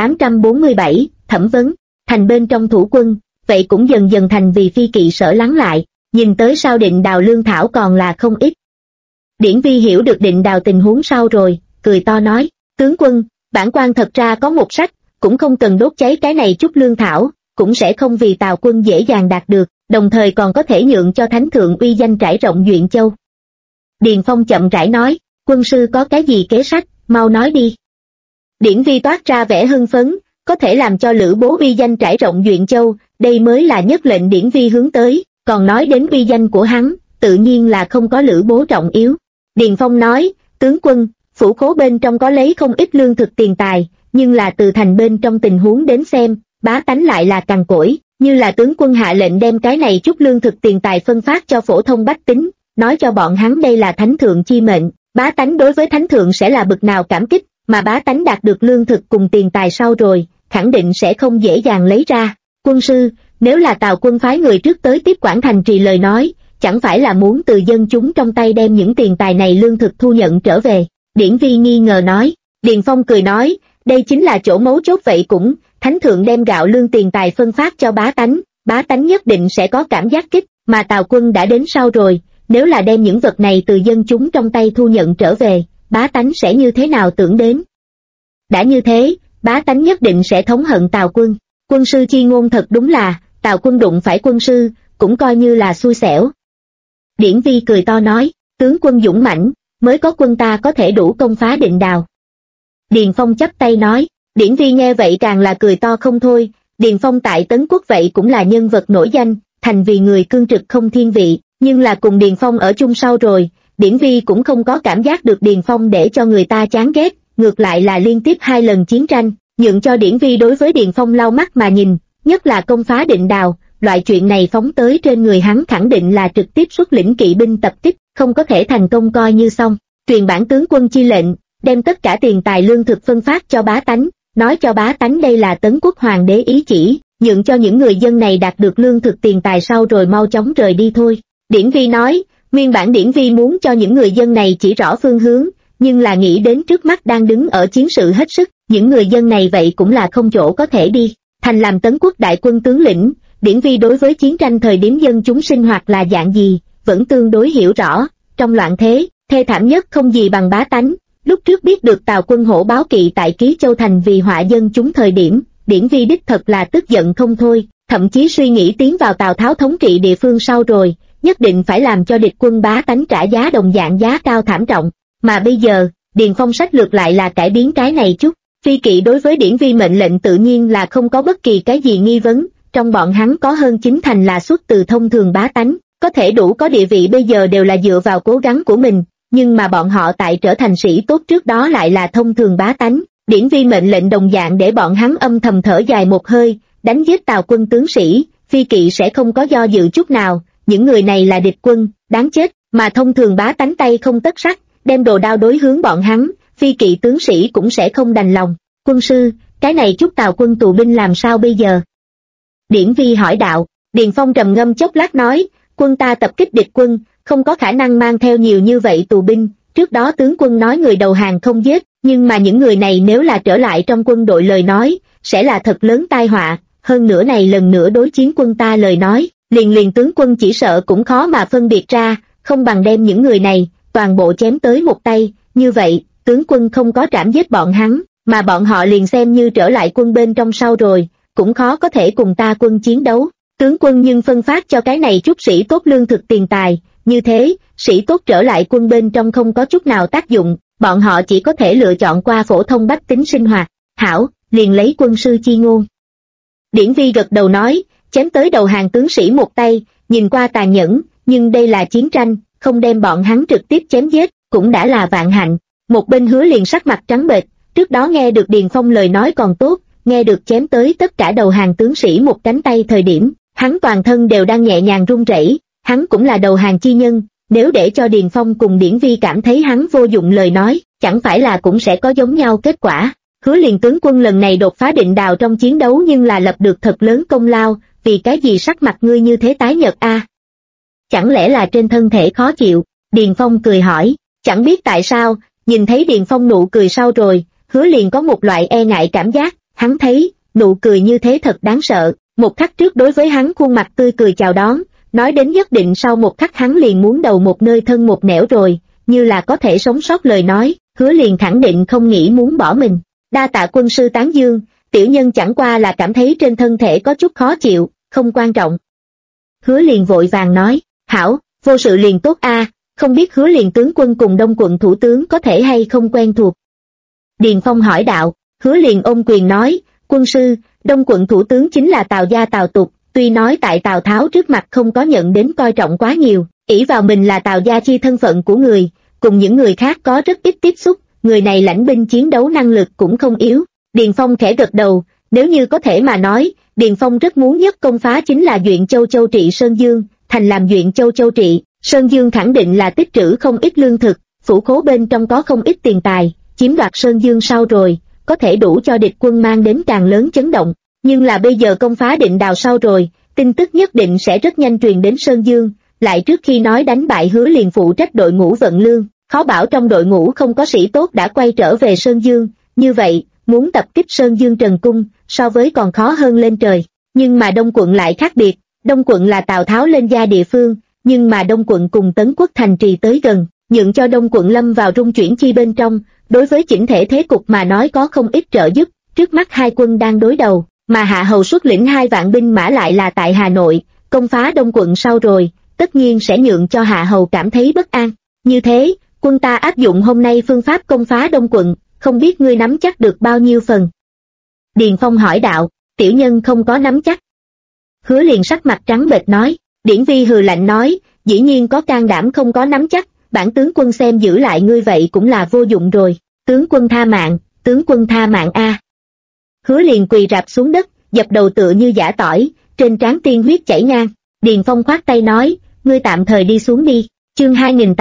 S1: 2847, thẩm vấn, thành bên trong thủ quân, vậy cũng dần dần thành vì phi kỵ sở lắng lại, nhìn tới sau Định Đào lương thảo còn là không ít. Điển Vi hiểu được Định Đào tình huống sau rồi, cười to nói, tướng quân, bản quan thật ra có một sách, cũng không cần đốt cháy cái này chút lương thảo, cũng sẽ không vì Tào quân dễ dàng đạt được, đồng thời còn có thể nhượng cho thánh thượng uy danh trải rộng Duyện Châu. Điền Phong chậm rãi nói, quân sư có cái gì kế sách, mau nói đi. Điển Vi toát ra vẻ hưng phấn, có thể làm cho Lữ Bố uy danh trải rộng Duyện Châu, đây mới là nhất lệnh Điển Vi hướng tới, còn nói đến uy danh của hắn, tự nhiên là không có Lữ Bố trọng yếu. Điền Phong nói, tướng quân, phủ khố bên trong có lấy không ít lương thực tiền tài, nhưng là từ thành bên trong tình huống đến xem, bá tánh lại là cằn cỗi, như là tướng quân hạ lệnh đem cái này chút lương thực tiền tài phân phát cho phổ thông bách tính, nói cho bọn hắn đây là thánh thượng chi mệnh, bá tánh đối với thánh thượng sẽ là bực nào cảm kích, mà bá tánh đạt được lương thực cùng tiền tài sau rồi, khẳng định sẽ không dễ dàng lấy ra. Quân sư, nếu là Tào quân phái người trước tới tiếp quản thành trì lời nói, chẳng phải là muốn từ dân chúng trong tay đem những tiền tài này lương thực thu nhận trở về? Điển Vi nghi ngờ nói. Điền Phong cười nói, đây chính là chỗ mấu chốt vậy cũng, thánh thượng đem gạo lương tiền tài phân phát cho bá tánh nhất định sẽ có cảm giác kích, mà Tào quân đã đến sau rồi, nếu là đem những vật này từ dân chúng trong tay thu nhận trở về, bá tánh sẽ như thế nào tưởng đến? Đã như thế, bá tánh nhất định sẽ thống hận Tào quân. Quân sư chi ngôn thật đúng là, Tào quân đụng phải quân sư, cũng coi như là xui xẻo. Điển Vi cười to nói, tướng quân dũng mãnh, mới có quân ta có thể đủ công phá Định Đào. Điền Phong chắp tay nói, Điển Vi nghe vậy càng là cười to không thôi, Điền Phong tại Tấn Quốc vậy cũng là nhân vật nổi danh, thành vì người cương trực không thiên vị, nhưng là cùng Điền Phong ở chung sau rồi, Điển Vi cũng không có cảm giác được Điền Phong để cho người ta chán ghét, ngược lại là liên tiếp 2 lần chiến tranh, nhượng cho Điển Vi đối với Điền Phong lau mắt mà nhìn, nhất là công phá Định Đào, loại chuyện này phóng tới trên người hắn khẳng định là trực tiếp xuất lĩnh kỵ binh tập kích, không có thể thành công coi như xong. Truyền bản tướng quân chi lệnh, đem tất cả tiền tài lương thực phân phát cho bá tánh, nói cho bá tánh đây là Tấn Quốc hoàng đế ý chỉ, nhượng cho những người dân này đạt được lương thực tiền tài sau rồi mau chóng rời đi thôi. Điển Vi nói, nguyên bản Điển Vi muốn cho những người dân này chỉ rõ phương hướng, nhưng là nghĩ đến trước mắt đang đứng ở chiến sự hết sức, những người dân này vậy cũng là không chỗ có thể đi. Thành làm Tấn Quốc đại quân tướng lĩnh, Điển Vi đối với chiến tranh thời điểm dân chúng sinh hoạt là dạng gì, vẫn tương đối hiểu rõ, trong loạn thế, thê thảm nhất không gì bằng bá tánh. Lúc trước biết được Tào quân hổ báo kỵ tại Ký Châu Thành vì họa dân chúng thời điểm, Điển Vi đích thật là tức giận không thôi, thậm chí suy nghĩ tiến vào Tào Tháo thống trị địa phương sau rồi, nhất định phải làm cho địch quân bá tánh trả giá đồng dạng giá cao thảm trọng. Mà bây giờ, Điền Phong sách lược lại là cải biến cái này chút, phi kỵ đối với Điển Vi mệnh lệnh tự nhiên là không có bất kỳ cái gì nghi vấn, trong bọn hắn có hơn 9 thành là xuất từ thông thường bá tánh, có thể đủ có địa vị bây giờ đều là dựa vào cố gắng của mình, nhưng mà bọn họ tại trở thành sĩ tốt trước đó lại là thông thường bá tánh. Điển Vi mệnh lệnh đồng dạng để bọn hắn âm thầm thở dài một hơi, đánh giết Tào quân tướng sĩ, phi kỵ sẽ không có do dự chút nào, những người này là địch quân, đáng chết, mà thông thường bá tánh tay không tất sắt, đem đồ đao đối hướng bọn hắn, phi kỵ tướng sĩ cũng sẽ không đành lòng. Quân sư, cái này chút Tào quân tù binh làm sao bây giờ? Điển Vi hỏi đạo. Điền Phong trầm ngâm chốc lát nói, quân ta tập kích địch quân, không có khả năng mang theo nhiều như vậy tù binh, trước đó tướng quân nói người đầu hàng không giết, nhưng mà những người này nếu là trở lại trong quân đội lời nói, sẽ là thật lớn tai họa, hơn nữa này lần nữa đối chiến quân ta lời nói, liền tướng quân chỉ sợ cũng khó mà phân biệt ra, không bằng đem những người này, toàn bộ chém tới một tay, như vậy, tướng quân không có trảm giết bọn hắn, mà bọn họ liền xem như trở lại quân bên trong sau rồi, cũng khó có thể cùng ta quân chiến đấu. Tướng quân nhưng phân phát cho cái này chút sĩ tốt lương thực tiền tài, như thế, sĩ tốt trở lại quân bên trong không có chút nào tác dụng, bọn họ chỉ có thể lựa chọn qua phổ thông bách tính sinh hoạt. Hảo, liền lấy quân sư chi ngôn. Điển Vi gật đầu nói, chém tới đầu hàng tướng sĩ một tay, nhìn qua tàn nhẫn, nhưng đây là chiến tranh, không đem bọn hắn trực tiếp chém giết, cũng đã là vạn hạnh. Một bên Hứa liền sắc mặt trắng bệch, trước đó nghe được Điền Phong lời nói còn tốt, nghe được chém tới tất cả đầu hàng tướng sĩ một cánh tay thời điểm, hắn toàn thân đều đang nhẹ nhàng run rẩy, hắn cũng là đầu hàng chi nhân, nếu để cho Điền Phong cùng Điển Vi cảm thấy hắn vô dụng lời nói, chẳng phải là cũng sẽ có giống nhau kết quả. Hứa liền tướng quân lần này đột phá Định Đào trong chiến đấu nhưng là lập được thật lớn công lao, vì cái gì sắc mặt ngươi như thế tái nhợt a? Chẳng lẽ là trên thân thể khó chịu? Điền Phong cười hỏi, chẳng biết tại sao, nhìn thấy Điền Phong nụ cười sau rồi, Hứa liền có một loại e ngại cảm giác, hắn thấy, nụ cười như thế thật đáng sợ, một khắc trước đối với hắn khuôn mặt tươi cười chào đón, nói đến nhất định sau một khắc hắn liền muốn đầu một nơi thân một nẻo rồi, như là có thể sống sót lời nói, Hứa liền khẳng định không nghĩ muốn bỏ mình. Đa tạ quân sư tán dương, tiểu nhân chẳng qua là cảm thấy trên thân thể có chút khó chịu, không quan trọng. Hứa liền vội vàng nói, hảo, vô sự liền tốt a, không biết Hứa liền tướng quân cùng Đông quận thủ tướng có thể hay không quen thuộc. Điền Phong hỏi đạo, Hứa liền ôm quyền nói, Quân sư, Đông quận thủ tướng chính là Tào gia Tào Tục, tuy nói tại Tào Tháo trước mặt không có nhận đến coi trọng quá nhiều, ỷ vào mình là Tào gia chi thân phận của người, cùng những người khác có rất ít tiếp xúc, người này lãnh binh chiến đấu năng lực cũng không yếu. Điền Phong khẽ gật đầu, nếu như có thể mà nói, Điền Phong rất muốn nhất công phá chính là Duyện Châu Châu trị Sơn Dương, thành làm Duyện Châu Châu trị, Sơn Dương khẳng định là tích trữ không ít lương thực, phủ khố bên trong có không ít tiền tài, chiếm đoạt Sơn Dương sau rồi, có thể đủ cho địch quân mang đến càng lớn chấn động, nhưng là bây giờ công phá Định Đào sau rồi, tin tức nhất định sẽ rất nhanh truyền đến Sơn Dương, lại trước khi nói đánh bại Hứa liền phụ trách đội ngũ vận lương, khó bảo trong đội ngũ không có sĩ tốt đã quay trở về Sơn Dương, như vậy, muốn tập kích Sơn Dương Trần Cung, so với còn khó hơn lên trời, nhưng mà Đông quận lại khác biệt, Đông quận là Tào Tháo lên gia địa phương, nhưng mà Đông quận cùng Tấn Quốc thành trì tới gần, nhượng cho Đông quận lâm vào rung chuyển chi bên trong, đối với chỉnh thể thế cục mà nói có không ít trợ giúp, trước mắt hai quân đang đối đầu, mà Hạ Hầu xuất lĩnh 2 vạn binh mã lại là tại Hà Nội, công phá Đông quận sau rồi, tất nhiên sẽ nhượng cho Hạ Hầu cảm thấy bất an. Như thế, quân ta áp dụng hôm nay phương pháp công phá Đông quận, không biết ngươi nắm chắc được bao nhiêu phần? Điền Phong hỏi đạo, tiểu nhân không có nắm chắc. Hứa liền sắc mặt trắng bệch nói, Điển Vi hừ lạnh nói, dĩ nhiên có can đảm không có nắm chắc, bản tướng quân xem giữ lại ngươi vậy cũng là vô dụng rồi, tướng quân tha mạng, tướng quân tha mạng a. Hứa liền quỳ rạp xuống đất, dập đầu tựa như giã tỏi, trên trán tiên huyết chảy ngang. Điền Phong khoát tay nói, ngươi tạm thời đi xuống đi. Chương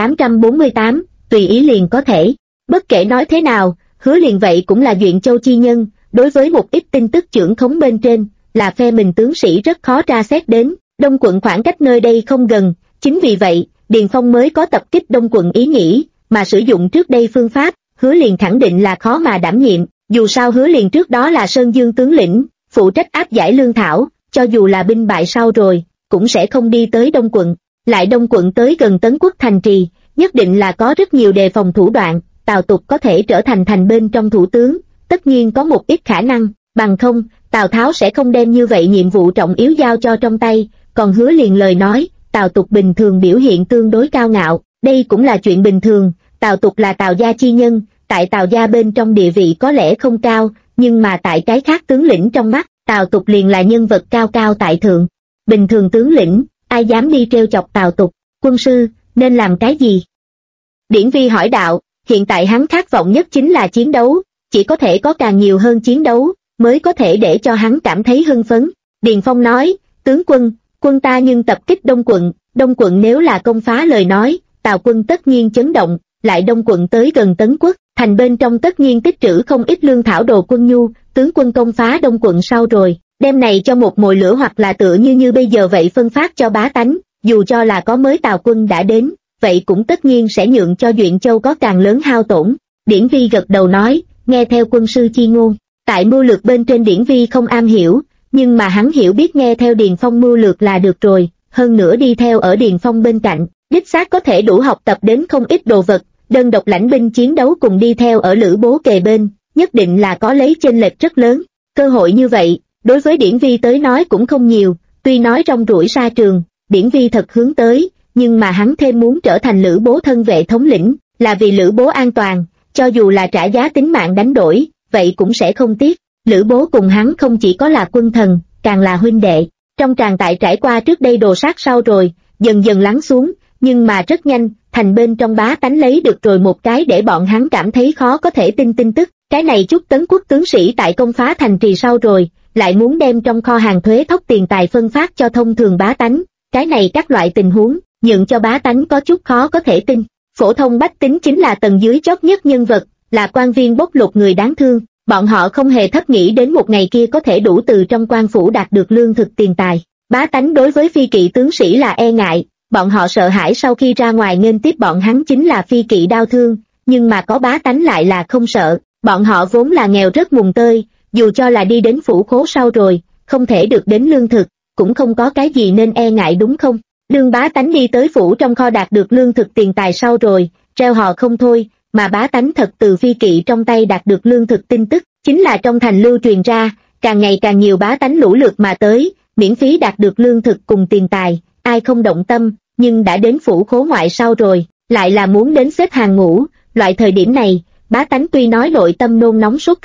S1: 2848, tùy ý liền có thể. Bất kể nói thế nào, Hứa liền vậy cũng là Duyện Châu chi nhân, đối với một ít tin tức trưởng khống bên trên, là phe mình tướng sĩ rất khó tra xét đến. Đông quận khoảng cách nơi đây không gần, chính vì vậy, Điền Phong mới có tập kích Đông quận ý nghĩ, mà sử dụng trước đây phương pháp, Hứa liền khẳng định là khó mà đảm nhiệm. Dù sao Hứa liền trước đó là Sơn Dương tướng lĩnh, phụ trách áp giải lương thảo, cho dù là binh bại sau rồi, cũng sẽ không đi tới Đông quận. Lại Đông quận tới gần Tấn Quốc thành trì, nhất định là có rất nhiều đề phòng thủ đoạn, Tào Tục có thể trở thành thành bên trong thủ tướng, tất nhiên có một ít khả năng, bằng không, Tào Tháo sẽ không đem như vậy nhiệm vụ trọng yếu giao cho trong tay, còn Hứa liền lời nói, Tào Tục bình thường biểu hiện tương đối cao ngạo, đây cũng là chuyện bình thường, Tào Tục là Tào gia chi nhân, tại Tào gia bên trong địa vị có lẽ không cao, nhưng mà tại cái khác tướng lĩnh trong mắt, Tào Tục liền là nhân vật cao cao tại thượng. Bình thường tướng lĩnh, ai dám đi trêu chọc Tào Tục, quân sư, nên làm cái gì? Điển Vi hỏi đạo, hiện tại hắn khát vọng nhất chính là chiến đấu, chỉ có thể có càng nhiều hơn chiến đấu, mới có thể để cho hắn cảm thấy hưng phấn. Điền Phong nói, tướng quân, quân ta nhưng tập kích Đông quận nếu là công phá lời nói, Tào quân tất nhiên chấn động, lại Đông quận tới gần Tấn Quốc, thành bên trong tất nhiên tích trữ không ít lương thảo đồ quân nhu, tướng quân công phá Đông quận sau rồi, đem này cho một mồi lửa hoặc là tựa như bây giờ vậy phân phát cho bá tánh, dù cho là có mới Tào quân đã đến, vậy cũng tất nhiên sẽ nhượng cho Duyện Châu có càng lớn hao tổn. Điển Vi gật đầu nói, nghe theo quân sư chi ngôn, tại mưu lược bên trên Điển Vi không am hiểu, nhưng mà hắn hiểu biết nghe theo Điền Phong mưu lược là được rồi, hơn nữa đi theo ở Điền Phong bên cạnh, đích xác có thể đủ học tập đến không ít đồ vật, đơn độc lãnh binh chiến đấu cùng đi theo ở Lữ Bố kề bên, nhất định là có lấy chênh lệch rất lớn. Cơ hội như vậy, đối với Điển Vi tới nói cũng không nhiều, tuy nói rong ruổi xa trường, Điển Vi thật hướng tới, nhưng mà hắn thêm muốn trở thành Lữ Bố thân vệ thống lĩnh, là vì Lữ Bố an toàn, cho dù là trả giá tính mạng đánh đổi, vậy cũng sẽ không tiếc. Lữ Bố cùng hắn không chỉ có là quân thần, càng là huynh đệ. Trong tràng tại trải qua trước đây đồ sát sau rồi, dần dần lắng xuống, nhưng mà rất nhanh, thành bên trong bá tánh lấy được rồi một cái để bọn hắn cảm thấy khó có thể tin tin tức. Cái này chút Tấn Quốc tướng sĩ tại công phá thành trì sau rồi, lại muốn đem trong kho hàng thuế thóc tiền tài phân phát cho thông thường bá tánh. Cái này các loại tình huống, nhượng cho bá tánh có chút khó có thể tin. Phổ thông bách tính chính là tầng dưới chót nhất nhân vật, là quan viên bóc lột người đáng thương. Bọn họ không hề thấp nghĩ đến một ngày kia có thể đủ từ trong quan phủ đạt được lương thực tiền tài. Bá tánh đối với phi kỵ tướng sĩ là e ngại, bọn họ sợ hãi sau khi ra ngoài nghênh tiếp bọn hắn chính là phi kỵ đau thương, nhưng mà có bá tánh lại là không sợ, bọn họ vốn là nghèo rất mùng tơi, dù cho là đi đến phủ khố sau rồi, không thể được đến lương thực, cũng không có cái gì nên e ngại đúng không? Đương bá tánh đi tới phủ trong kho đạt được lương thực tiền tài sau rồi, reo hò không thôi, mà bá tánh thật từ phi kỵ trong tay đạt được lương thực tin tức, chính là trong thành lưu truyền ra, càng ngày càng nhiều bá tánh lũ lượt mà tới, miễn phí đạt được lương thực cùng tiền tài, ai không động tâm, nhưng đã đến phủ khố ngoại sau rồi, lại là muốn đến xếp hàng ngũ, loại thời điểm này, bá tánh tuy nói nội tâm nôn nóng sốt ruột,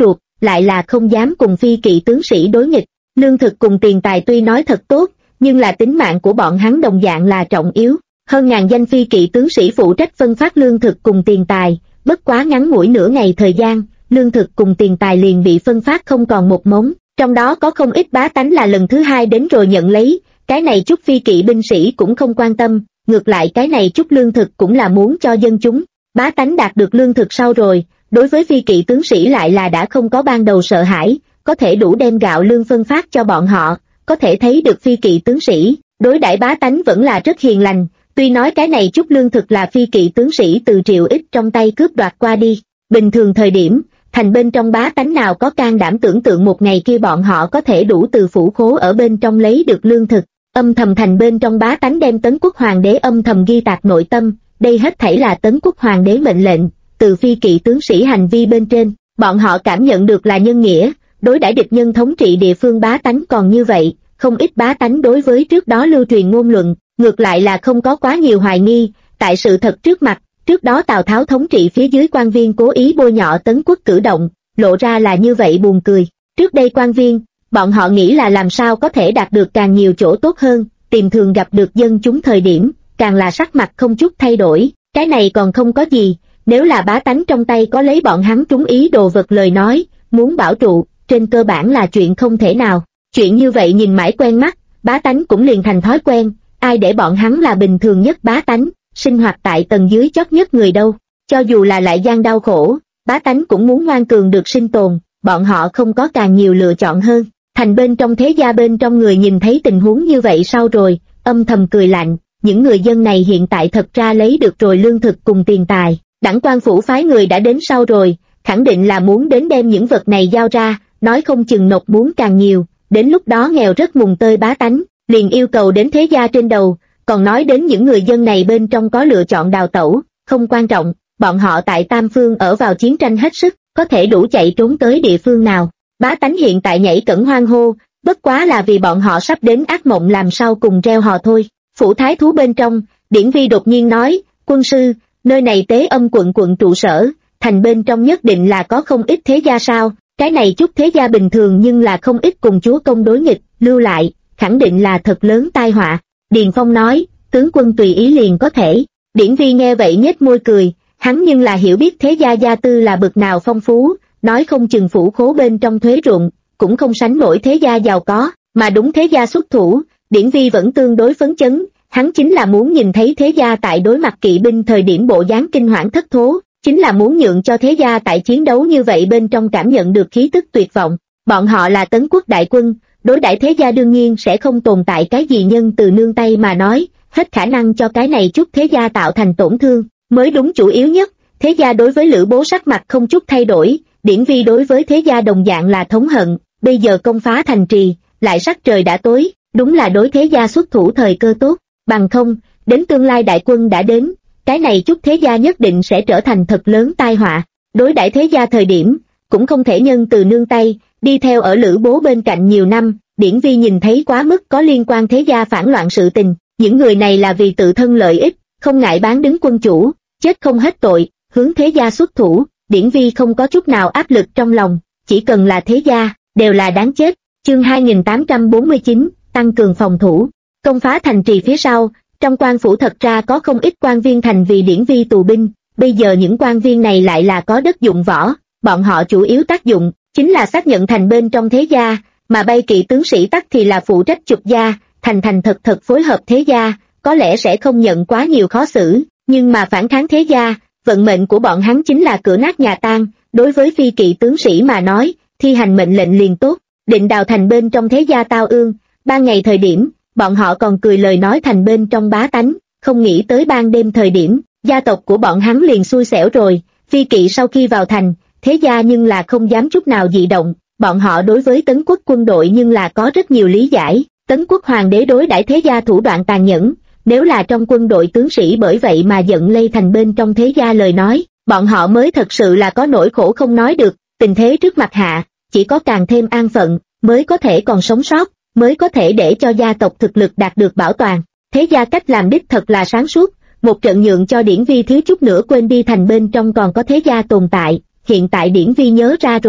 S1: lại là không dám cùng phi kỵ tướng sĩ đối nghịch. Lương thực cùng tiền tài tuy nói thật tốt, nhưng là tính mạng của bọn hắn đồng dạng là trọng yếu. Hơn ngàn danh phi kỵ tướng sĩ phụ trách phân phát lương thực cùng tiền tài, bất quá ngắn ngủi nửa ngày thời gian, lương thực cùng tiền tài liền bị phân phát không còn một mống. Trong đó có không ít bá tánh là lần thứ hai đến rồi nhận lấy, cái này chút phi kỵ binh sĩ cũng không quan tâm, ngược lại cái này chút lương thực cũng là muốn cho dân chúng. Bá tánh đạt được lương thực sau rồi, đối với phi kỵ tướng sĩ lại là đã không có ban đầu sợ hãi, có thể đủ đem gạo lương phân phát cho bọn họ, có thể thấy được phi kỵ tướng sĩ, đối đãi bá tánh vẫn là rất hiền lành, tuy nói cái này chút lương thực là phi kỵ tướng sĩ từ Triệu Ích trong tay cướp đoạt qua đi, bình thường thời điểm, thành bên trong bá tánh nào có can đảm tưởng tượng một ngày kia bọn họ có thể đủ từ phủ khố ở bên trong lấy được lương thực. Âm thầm thành bên trong bá tánh đem Tấn Quốc Hoàng đế âm thầm ghi tạc nội tâm, đây hết thảy là Tấn Quốc Hoàng đế mệnh lệnh, từ phi kỵ tướng sĩ hành vi bên trên, bọn họ cảm nhận được là nhân nghĩa, đối đãi địch nhân thống trị địa phương bá tánh còn như vậy, không ít bá tánh đối với trước đó lưu truyền ngôn luận, ngược lại là không có quá nhiều hoài nghi, tại sự thật trước mặt, trước đó Tào Tháo thống trị phía dưới quan viên cố ý bôi nhọ Tấn Quốc cử động, lộ ra là như vậy buồn cười. Trước đây quan viên, bọn họ nghĩ là làm sao có thể đạt được càng nhiều chỗ tốt hơn, tìm thường gặp được dân chúng thời điểm, càng là sắc mặt không chút thay đổi, cái này còn không có gì, nếu là bá tánh trong tay có lấy bọn hắn trúng ý đồ vật lời nói, muốn bảo trụ, trên cơ bản là chuyện không thể nào. Chuyện như vậy nhìn mãi quen mắt, bá tánh cũng liền thành thói quen, ai để bọn hắn là bình thường nhất bá tánh, sinh hoạt tại tầng dưới chót nhất người đâu. Cho dù là lại gian đau khổ, bá tánh cũng muốn ngoan cường được sinh tồn, bọn họ không có càng nhiều lựa chọn hơn. Thành bên trong thế gia bên trong người nhìn thấy tình huống như vậy sau rồi, âm thầm cười lạnh, những người dân này hiện tại thật ra lấy được rồi lương thực cùng tiền tài, đảng quan phủ phái người đã đến sau rồi, khẳng định là muốn đến đem những vật này giao ra, nói không chừng nộp muốn càng nhiều, đến lúc đó nghèo rất mùng tơi bá tánh, liền yêu cầu đến thế gia trên đầu, còn nói đến những người dân này bên trong có lựa chọn đào tẩu, không quan trọng, bọn họ tại Tam Phương ở vào chiến tranh hết sức, có thể đủ chạy trốn tới địa phương nào. Bá tánh hiện tại nhảy cẫng hoang hô, bất quá là vì bọn họ sắp đến ác mộng làm sao cùng reo hò thôi. Phủ thái thú bên trong, Điển Vi đột nhiên nói, quân sư, nơi này Tế Âm quận trụ sở, thành bên trong nhất định là có không ít thế gia sao, cái này chút thế gia bình thường nhưng là không ít cùng chúa công đối nghịch, lưu lại, khẳng định là thật lớn tai họa. Điền Phong nói, tướng quân tùy ý liền có thể. Điển Vi nghe vậy nhếch môi cười, hắn nhưng là hiểu biết thế gia gia tư là bực nào phong phú, nói không chừng phủ khố bên trong thuế ruộng, cũng không sánh nổi thế gia giàu có, mà đúng thế gia xuất thủ, Điển Vi vẫn tương đối phấn chấn, hắn chính là muốn nhìn thấy thế gia tại đối mặt kỵ binh thời điểm bộ dáng kinh hoảng thất thố, chính là muốn nhượng cho thế gia tại chiến đấu như vậy bên trong cảm nhận được khí tức tuyệt vọng. Bọn họ là Tấn Quốc đại quân, đối đãi thế gia đương nhiên sẽ không tồn tại cái gì nhân từ nương tay mà nói, hết khả năng cho cái này chút thế gia tạo thành tổn thương, mới đúng chủ yếu nhất. Thế gia đối với Lữ Bố sắc mặt không chút thay đổi, Điển Vi đối với thế gia đồng dạng là thống hận, bây giờ công phá thành trì, lại sắc trời đã tối, đúng là đối thế gia xuất thủ thời cơ tốt, bằng không, đến tương lai đại quân đã đến, cái này chút thế gia nhất định sẽ trở thành thật lớn tai họa. Đối đãi thế gia thời điểm, cũng không thể nhân từ nương tay, đi theo ở Lữ Bố bên cạnh nhiều năm, Điển Vi nhìn thấy quá mức có liên quan thế gia phản loạn sự tình, những người này là vì tự thân lợi ích, không ngại bán đứng quân chủ, chết không hết tội, hướng thế gia xuất thủ, Điển Vi không có chút nào áp lực trong lòng, chỉ cần là thế gia, đều là đáng chết. Chương 2849, tăng cường phòng thủ, công phá thành trì phía sau, trong quan phủ thật ra có không ít quan viên thành vì Điển Vi tù binh, bây giờ những quan viên này lại là có đất dụng võ, bọn họ chủ yếu tác dụng, chính là xác nhận thành bên trong thế gia, mà bay kỵ tướng sĩ tắc thì là phụ trách trục gia, thành thật phối hợp thế gia, có lẽ sẽ không nhận quá nhiều khó xử, nhưng mà phản kháng thế gia, vận mệnh của bọn hắn chính là cửa nát nhà tan, đối với phi kỵ tướng sĩ mà nói, thi hành mệnh lệnh liền tốt. Định Đào thành bên trong thế gia tao ương, ban ngày thời điểm, bọn họ còn cười lời nói thành bên trong bá tánh, không nghĩ tới ban đêm thời điểm, gia tộc của bọn hắn liền xui xẻo rồi, phi kỵ sau khi vào thành, thế gia nhưng là không dám chút nào dị động, bọn họ đối với Tấn Quốc quân đội nhưng là có rất nhiều lý giải, Tấn Quốc hoàng đế đối đãi thế gia thủ đoạn tàn nhẫn, nếu là trong quân đội tướng sĩ bởi vậy mà giận lây thành bên trong thế gia lời nói, bọn họ mới thật sự là có nỗi khổ không nói được, tình thế trước mặt hạ, chỉ có càng thêm an phận, mới có thể còn sống sót, mới có thể để cho gia tộc thực lực đạt được bảo toàn. Thế gia cách làm đích thật là sáng suốt, một trận nhượng cho Điển Vi thiếu chút nữa quên đi thành bên trong còn có thế gia tồn tại, hiện tại Điển Vi nhớ ra rồi,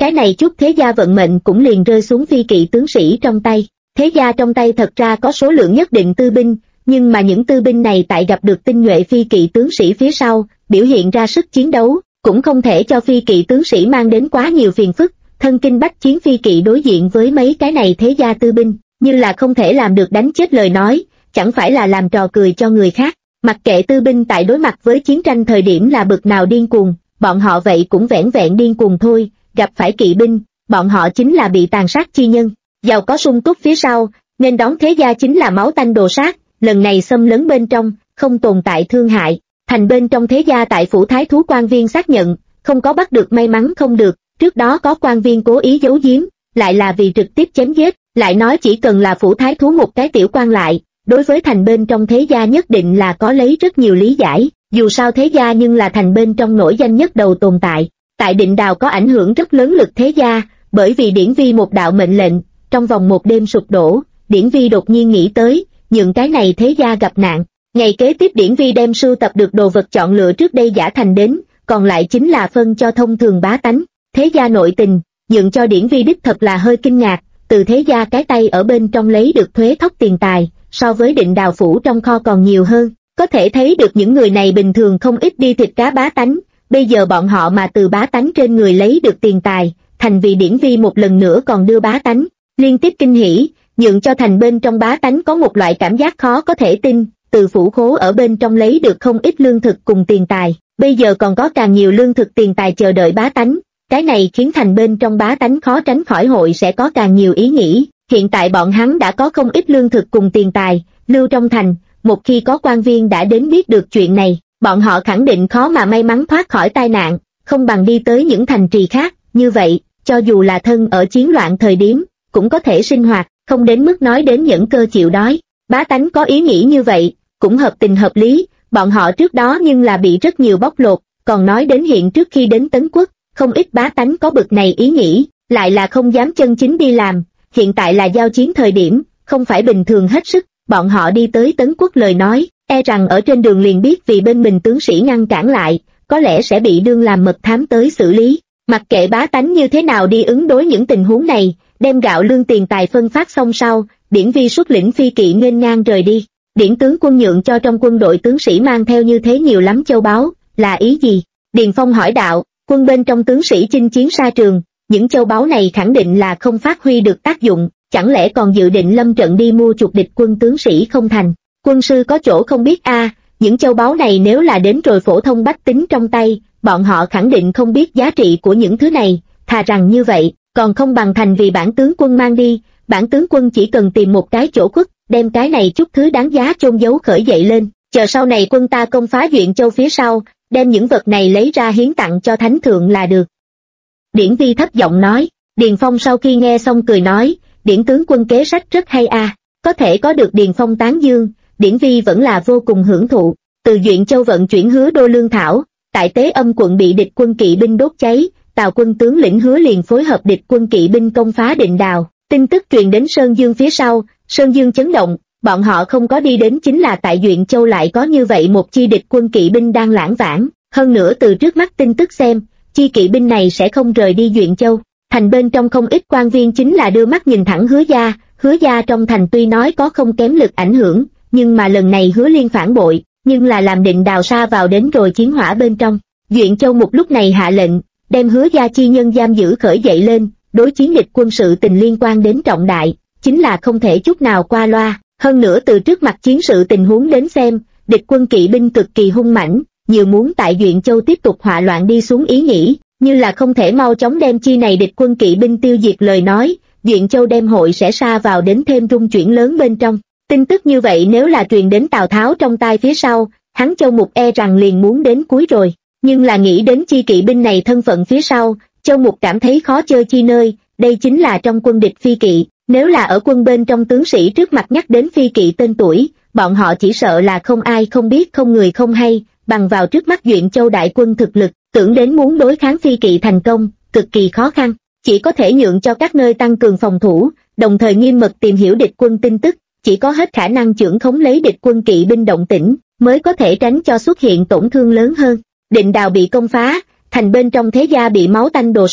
S1: cái này chút thế gia vận mệnh cũng liền rơi xuống phi kỵ tướng sĩ trong tay. Thế gia trong tay thật ra có số lượng nhất định tư binh, nhưng mà những tư binh này tại gặp được tinh nhuệ phi kỵ tướng sĩ phía sau, biểu hiện ra sức chiến đấu, cũng không thể cho phi kỵ tướng sĩ mang đến quá nhiều phiền phức. Thân kinh bách chiến phi kỵ đối diện với mấy cái này thế gia tư binh, như là không thể làm được đánh chết lời nói, chẳng phải là làm trò cười cho người khác. Mặc kệ tư binh tại đối mặt với chiến tranh thời điểm là bực nào điên cuồng, bọn họ vậy cũng vẻn vẹn điên cuồng thôi, gặp phải kỵ binh, bọn họ chính là bị tàn sát chi nhân. Giàu có sung túc phía sau, nên đón thế gia chính là máu tanh đồ sát, lần này xâm lấn bên trong, không tồn tại thương hại. Thành bên trong thế gia tại phủ thái thú quan viên xác nhận, không có bắt được may mắn không được, trước đó có quan viên cố ý giấu giếm, lại là vì trực tiếp chém giết, lại nói chỉ cần là phủ thái thú một cái tiểu quan lại, đối với thành bên trong thế gia nhất định là có lấy rất nhiều lý giải, dù sao thế gia nhưng là thành bên trong nổi danh nhất đầu tồn tại. Tại Định Đào có ảnh hưởng rất lớn lực thế gia, bởi vì Điển Vi một đạo mệnh lệnh, trong vòng một đêm sụp đổ, Điển Vi đột nhiên nghĩ tới, những cái này thế gia gặp nạn. Ngày kế tiếp Điển Vi đem sưu tập được đồ vật chọn lựa trước đây giả thành đến, còn lại chính là phân cho thông thường bá tánh. Thế gia nội tình, dựng cho Điển Vi đích thật là hơi kinh ngạc, từ thế gia cái tay ở bên trong lấy được thuế thóc tiền tài, so với Định Đào phủ trong kho còn nhiều hơn. Có thể thấy được những người này bình thường không ít đi thịt cá bá tánh, bây giờ bọn họ mà từ bá tánh trên người lấy được tiền tài, thành vì Điển Vi một lần nữa còn đưa bá tánh liên tiếp kinh hỉ, nhượng cho thành bên trong bá tánh có một loại cảm giác khó có thể tin, từ phủ khố ở bên trong lấy được không ít lương thực cùng tiền tài, bây giờ còn có càng nhiều lương thực tiền tài chờ đợi bá tánh. Cái này khiến thành bên trong bá tánh khó tránh khỏi hội sẽ có càng nhiều ý nghĩ. Hiện tại bọn hắn đã có không ít lương thực cùng tiền tài lưu trong thành, một khi có quan viên đã đến biết được chuyện này, bọn họ khẳng định khó mà may mắn thoát khỏi tai nạn, không bằng đi tới những thành trì khác. Như vậy, cho dù là thân ở chiến loạn thời điểm, cũng có thể sinh hoạt, không đến mức nói đến nhẫn cơ chịu đói. Bá tánh có ý nghĩ như vậy, cũng hợp tình hợp lý, bọn họ trước đó nhưng là bị rất nhiều bóc lột, còn nói đến hiện trước khi đến Tấn Quốc, không ít bá tánh có bực này ý nghĩ, lại là không dám chân chính đi làm, hiện tại là giao chiến thời điểm, không phải bình thường hết sức, bọn họ đi tới Tấn Quốc lời nói, e rằng ở trên đường liền biết vì bên mình tướng sĩ ngăn cản lại, có lẽ sẽ bị đương làm mật thám tới xử lý. Mặc kệ bá tánh như thế nào đi ứng đối những tình huống này, đem gạo lương tiền tài phân phát xong sau, Điển Vi xuất lĩnh phi kỵ nghênh ngang rời đi. Điển tướng quân nhượng cho trong quân đội tướng sĩ mang theo như thế nhiều lắm châu báu, là ý gì? Điền Phong hỏi đạo. Quân bên trong tướng sĩ chinh chiến xa trường, những châu báu này khẳng định là không phát huy được tác dụng, chẳng lẽ còn dự định lâm trận đi mua chuộc địch quân tướng sĩ không thành? Quân sư có chỗ không biết a, những châu báu này nếu là đến rồi phổ thông bách tính trong tay, bọn họ khẳng định không biết giá trị của những thứ này, thà rằng như vậy, còn không bằng thành vì bản tướng quân mang đi, bản tướng quân chỉ cần tìm một cái chỗ khuất, đem cái này chút thứ đáng giá chôn giấu khởi dậy lên, chờ sau này quân ta công phá Duyện Châu phía sau, đem những vật này lấy ra hiến tặng cho thánh thượng là được. Điển Vi thấp giọng nói. Điền Phong sau khi nghe xong cười nói, Điển tướng quân kế sách rất hay a. Có thể có được Điền Phong tán dương, Điển Vi vẫn là vô cùng hưởng thụ. Từ Duyện Châu vận chuyển Hứa Đô lương thảo, tại Tế Âm quận bị địch quân kỵ binh đốt cháy, Tào quân tướng lĩnh Hứa liền phối hợp địch quân kỵ binh công phá Định Đào. Tin tức truyền đến Sơn Dương phía sau, Sơn Dương chấn động, bọn họ không có đi đến chính là tại Duyện Châu lại có như vậy một chi địch quân kỵ binh đang lãng vãng, hơn nữa từ trước mắt tin tức xem, chi kỵ binh này sẽ không rời đi Duyện Châu. Thành bên trong không ít quan viên chính là đưa mắt nhìn thẳng Hứa gia trong thành tuy nói có không kém lực ảnh hưởng, nhưng mà lần này Hứa Liên phản bội, nhưng là làm Định Đào sa vào đến rồi chiến hỏa bên trong. Duyện Châu một lúc này hạ lệnh, đem Hứa gia chi nhân giam giữ khởi dậy lên, đối chiến địch quân sự tình liên quan đến trọng đại, chính là không thể chút nào qua loa. Hơn nữa từ trước mặt chiến sự tình huống đến xem, địch quân kỵ binh cực kỳ hung mãnh, nhiều muốn tại Duyện Châu tiếp tục hỏa loạn đi xuống ý nghĩ, như là không thể mau chóng đem chi này địch quân kỵ binh tiêu diệt lời nói, Duyện Châu đem hội sẽ sa vào đến thêm rung chuyển lớn bên trong. Tin tức như vậy nếu là truyền đến Tào Tháo trong tai phía sau, hắn Châu Mục e rằng liền muốn đến cuối rồi, nhưng là nghĩ đến chi kỵ binh này thân phận phía sau, Châu Mục cảm thấy khó chơi chi nơi, đây chính là trong quân địch phi kỵ. Nếu là ở quân bên trong tướng sĩ trước mặt nhắc đến phi kỵ tên tuổi, bọn họ chỉ sợ là không ai không biết không người không hay, bằng vào trước mắt Duyện Châu đại quân thực lực, tưởng đến muốn đối kháng phi kỵ thành công, cực kỳ khó khăn, chỉ có thể nhượng cho các nơi tăng cường phòng thủ, đồng thời nghiêm mật tìm hiểu địch quân tin tức, chỉ có hết khả năng chưởng khống lấy địch quân kỵ binh động tĩnh, mới có thể tránh cho xuất hiện tổn thương lớn hơn. Định Đào bị công phá, thành bên trong thế gia bị máu tanh đồ sát,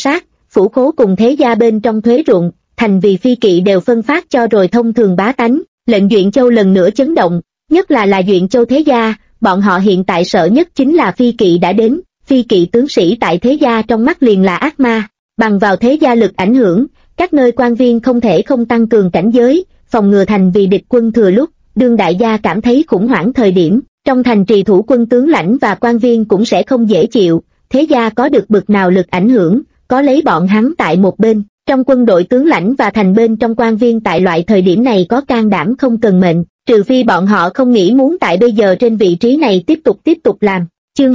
S1: phủ khố cùng thế gia bên trong thuế ruộng, thành vì phi kỵ đều phân phát cho rồi thông thường bá tánh. Lệnh Duyện Châu lần nữa chấn động, nhất là Duyện Châu thế gia, bọn họ hiện tại sợ nhất chính là phi kỵ đã đến. Phi kỵ tướng sĩ tại thế gia trong mắt liền là ác ma, bằng vào thế gia lực ảnh hưởng, các nơi quan viên không thể không tăng cường cảnh giới, phòng ngừa thành vì địch quân thừa lúc. Đương đại gia cảm thấy khủng hoảng thời điểm, trong thành trì thủ quân tướng lãnh và quan viên cũng sẽ không dễ chịu. Thế gia có được bực nào lực ảnh hưởng, có lấy bọn hắn tại một bên, trong quân đội tướng lãnh và thành bên trong quan viên tại loại thời điểm này có can đảm không cần mệnh, trừ phi bọn họ không nghĩ muốn tại bây giờ trên vị trí này tiếp tục làm. Chương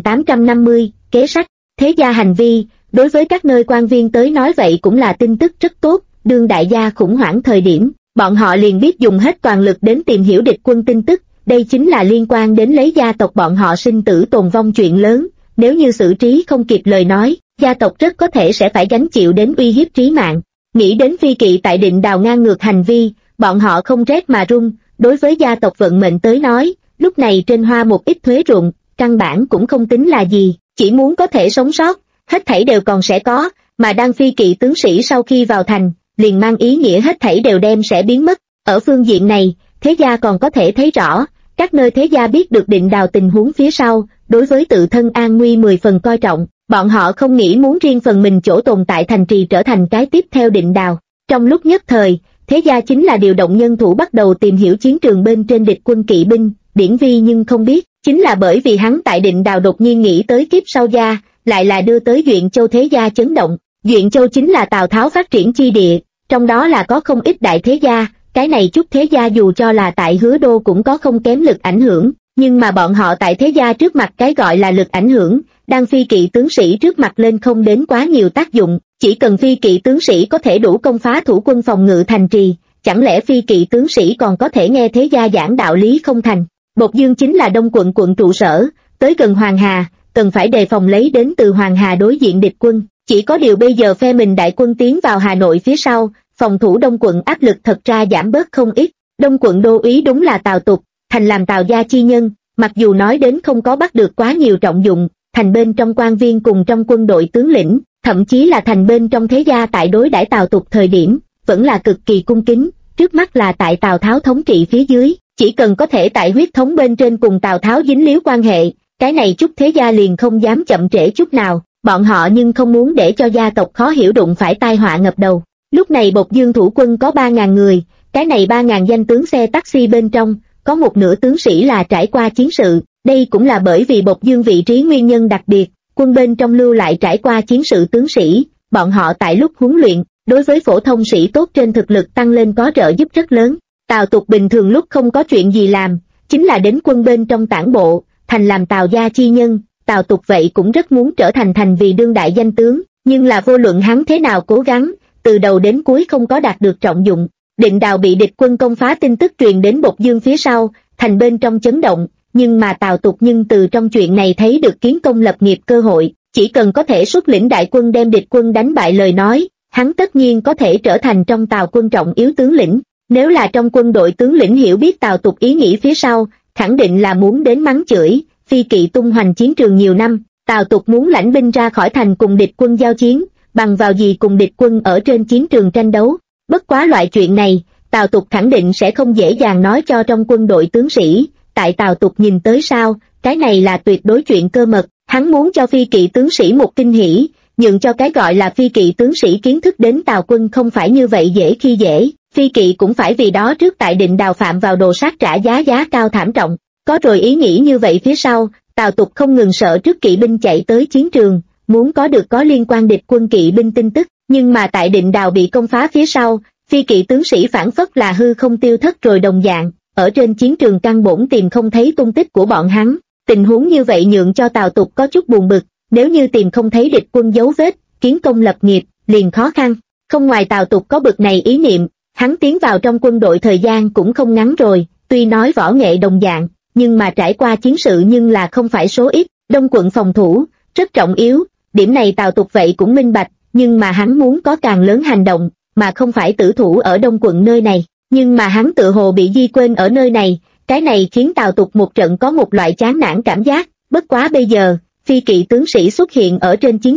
S1: 2850, kế sách, thế gia hành vi, đối với các nơi quan viên tới nói vậy cũng là tin tức rất tốt. Đương đại gia khủng hoảng thời điểm, bọn họ liền biết dùng hết toàn lực đến tìm hiểu địch quân tin tức, đây chính là liên quan đến lấy gia tộc bọn họ sinh tử tồn vong chuyện lớn, nếu như xử trí không kịp lời nói, gia tộc rất có thể sẽ phải gánh chịu đến uy hiếp trí mạng. Nghĩ đến phi kỵ tại Định Đào ngang ngược hành vi, bọn họ không rét mà run. Đối với gia tộc vận mệnh tới nói, lúc này trên hoa một ít thuế ruộng, căn bản cũng không tính là gì, chỉ muốn có thể sống sót, hết thảy đều còn sẽ có, mà đang phi kỵ tướng sĩ sau khi vào thành, liền mang ý nghĩa hết thảy đều đem sẽ biến mất. Ở phương diện này, thế gia còn có thể thấy rõ, các nơi thế gia biết được Định Đào tình huống phía sau, đối với tự thân an nguy 10 phần coi trọng, bọn họ không nghĩ muốn riêng phần mình chỗ tồn tại thành trì trở thành cái tiếp theo Định Đào. Trong lúc nhất thời, thế gia chính là điều động nhân thủ bắt đầu tìm hiểu chiến trường bên trên địch quân kỵ binh. Điển Vi nhưng không biết, chính là bởi vì hắn tại Định Đào đột nhiên nghĩ tới kiếp sau gia, lại là đưa tới Duyện Châu thế gia chấn động. Duyện Châu chính là Tào Tháo phát triển chi địa, trong đó là có không ít đại thế gia, cái này chút thế gia dù cho là tại Hứa Đô cũng có không kém lực ảnh hưởng, nhưng mà bọn họ tại thế gia trước mặt cái gọi là lực ảnh hưởng, đang phi kỵ tướng sĩ trước mặt lên không đến quá nhiều tác dụng, chỉ cần phi kỵ tướng sĩ có thể đủ công phá thủ quân phòng ngự thành trì, chẳng lẽ phi kỵ tướng sĩ còn có thể nghe thế gia giảng đạo lý không thành. Bột Dương chính là Đông quận quận trụ sở, tới gần Hoàng Hà, cần phải đề phòng lấy đến từ Hoàng Hà đối diện địch quân, chỉ có điều bây giờ phe mình đại quân tiến vào Hà Nội phía sau, phòng thủ Đông quận áp lực thật ra giảm bớt không ít. Đông quận đô úy đúng là Tào Tục, thành làm Tào gia chi nhân, mặc dù nói đến không có bắt được quá nhiều trọng dụng, thành bên trong quan viên cùng trong quân đội tướng lĩnh, thậm chí là thành bên trong thế gia tại đối đãi Tào Tục thời điểm, vẫn là cực kỳ cung kính. Trước mắt là tại Tào Tháo thống trị phía dưới, chỉ cần có thể tại huyết thống bên trên cùng Tào Tháo dính líu quan hệ, cái này chút thế gia liền không dám chậm trễ chút nào, bọn họ nhưng không muốn để cho gia tộc khó hiểu đụng phải tai họa ngập đầu. Lúc này Bột Dương thủ quân có 3.000 người, cái này 3.000 danh tướng xe taxi bên trong, có một nửa tướng sĩ là trải qua chiến sự, đây cũng là bởi vì Bột Dương vị trí nguyên nhân đặc biệt, quân bên trong lưu lại trải qua chiến sự tướng sĩ, bọn họ tại lúc huấn luyện, đối với phổ thông sĩ tốt trên thực lực tăng lên có trợ giúp rất lớn. Tào Tục bình thường lúc không có chuyện gì làm, chính là đến quân bên trong tản bộ, thành làm Tào gia chi nhân. Tào Tục vậy cũng rất muốn trở thành vì đương đại danh tướng, nhưng là vô luận hắn thế nào cố gắng, từ đầu đến cuối không có đạt được trọng dụng. Định Đào bị địch quân công phá tin tức truyền đến Bột Dương phía sau, thành bên trong chấn động, nhưng mà Tào Tục nhưng từ trong chuyện này thấy được kiến công lập nghiệp cơ hội, chỉ cần có thể xuất lĩnh đại quân đem địch quân đánh bại lời nói, hắn tất nhiên có thể trở thành trong Tào quân trọng yếu tướng lĩnh. Nếu là trong quân đội tướng lĩnh hiểu biết Tào Tục ý nghĩ phía sau, khẳng định là muốn đến mắng chửi. Phi kỵ tung hoành chiến trường nhiều năm, Tào Tục muốn lãnh binh ra khỏi thành cùng địch quân giao chiến, bằng vào gì cùng địch quân ở trên chiến trường tranh đấu. Bất quá loại chuyện này, Tào Tục khẳng định sẽ không dễ dàng nói cho trong quân đội tướng sĩ, tại Tào Tục nhìn tới sao, cái này là tuyệt đối chuyện cơ mật, hắn muốn cho phi kỵ tướng sĩ một kinh hỉ, nhường cho cái gọi là phi kỵ tướng sĩ kiến thức đến Tào quân không phải như vậy dễ khi dễ, phi kỵ cũng phải vì đó trước tại Định Đào phạm vào đồ sát trả giá cao thảm trọng. Có rồi ý nghĩ như vậy phía sau, Tào Tục không ngừng sợ trước kỵ binh chạy tới chiến trường, muốn có được có liên quan địch quân kỵ binh tin tức, nhưng mà tại Định Đào bị công phá phía sau, phi kỵ tướng sĩ phản phất là hư không tiêu thất rồi đồng dạng, ở trên chiến trường căn bổn tìm không thấy tung tích của bọn hắn. Tình huống như vậy nhượng cho Tào Tục có chút buồn bực, nếu như tìm không thấy địch quân dấu vết, kiến công lập nghiệp, liền khó khăn. Không ngoài Tào Tục có bực này ý niệm, hắn tiến vào trong quân đội thời gian cũng không ngắn rồi, tuy nói võ nghệ đồng dạng, nhưng mà trải qua chiến sự nhưng là không phải số ít. Đông quận phòng thủ, rất trọng yếu, điểm này Tào Tục vậy cũng minh bạch, nhưng mà hắn muốn có càng lớn hành động, mà không phải tử thủ ở Đông quận nơi này, nhưng mà hắn tự hồ bị di quên ở nơi này, cái này khiến Tào Tục một trận có một loại chán nản cảm giác. Bất quá bây giờ, phi kỵ tướng sĩ xuất hiện ở trên chiến trường,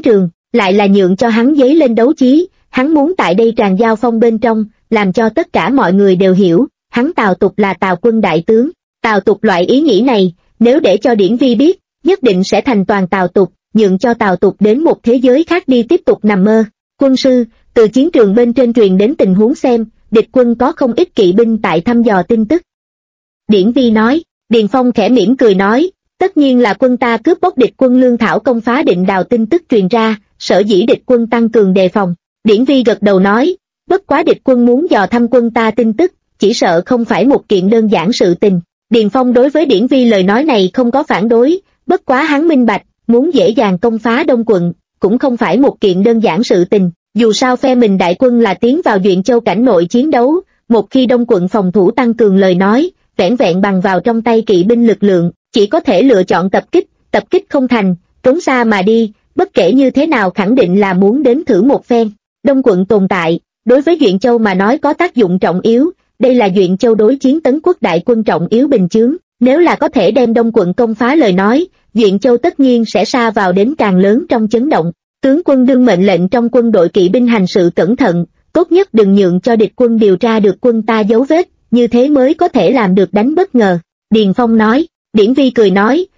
S1: lại là nhượng cho hắn dấy lên đấu chí, hắn muốn tại đây tràn giao phong bên trong, làm cho tất cả mọi người đều hiểu, hắn Tào Tục là Tào Quân đại tướng. Tào Tục loại ý nghĩ này, nếu để cho Điển Vi biết, nhất định sẽ thành toàn Tào Tục, nhượng cho Tào Tục đến một thế giới khác đi tiếp tục nằm mơ. Quân sư, từ chiến trường bên trên truyền đến tình huống xem, địch quân có không ít kỵ binh tại thăm dò tin tức. Điển Vi nói, Điền Phong khẽ mỉm cười nói, tất nhiên là quân ta cướp bóc địch quân lương thảo công phá Định Đào tin tức truyền ra, sở dĩ địch quân tăng cường đề phòng. Điển Vi gật đầu nói, bất quá địch quân muốn dò thăm quân ta tin tức, chỉ sợ không phải một kiện đơn giản sự tình. Điền Phong đối với Điển Vi lời nói này không có phản đối, bất quá hắn minh bạch, muốn dễ dàng công phá Đông quận, cũng không phải một kiện đơn giản sự tình. Dù sao phe mình đại quân là tiến vào Duyện Châu cảnh nội chiến đấu, một khi Đông quận phòng thủ tăng cường lời nói, vẻn vẹn bằng vào trong tay kỵ binh lực lượng, chỉ có thể lựa chọn tập kích không thành, trốn xa mà đi, bất kể như thế nào khẳng định là muốn đến thử một phen. Đông quận tồn tại, đối với Duyện Châu mà nói có tác dụng trọng yếu, đây là Duyện Châu đối chiến Tấn Quốc đại quân trọng yếu bình chướng, nếu là có thể đem Đông quận công phá lời nói, Duyện Châu tất nhiên sẽ sa vào đến càng lớn trong chấn động. Tướng quân đương mệnh lệnh trong quân đội kỵ binh hành sự cẩn thận, tốt nhất đừng nhượng cho địch quân điều tra được quân ta dấu vết, như thế mới có thể làm được đánh bất ngờ. Điền Phong nói, Điển Vi cười nói,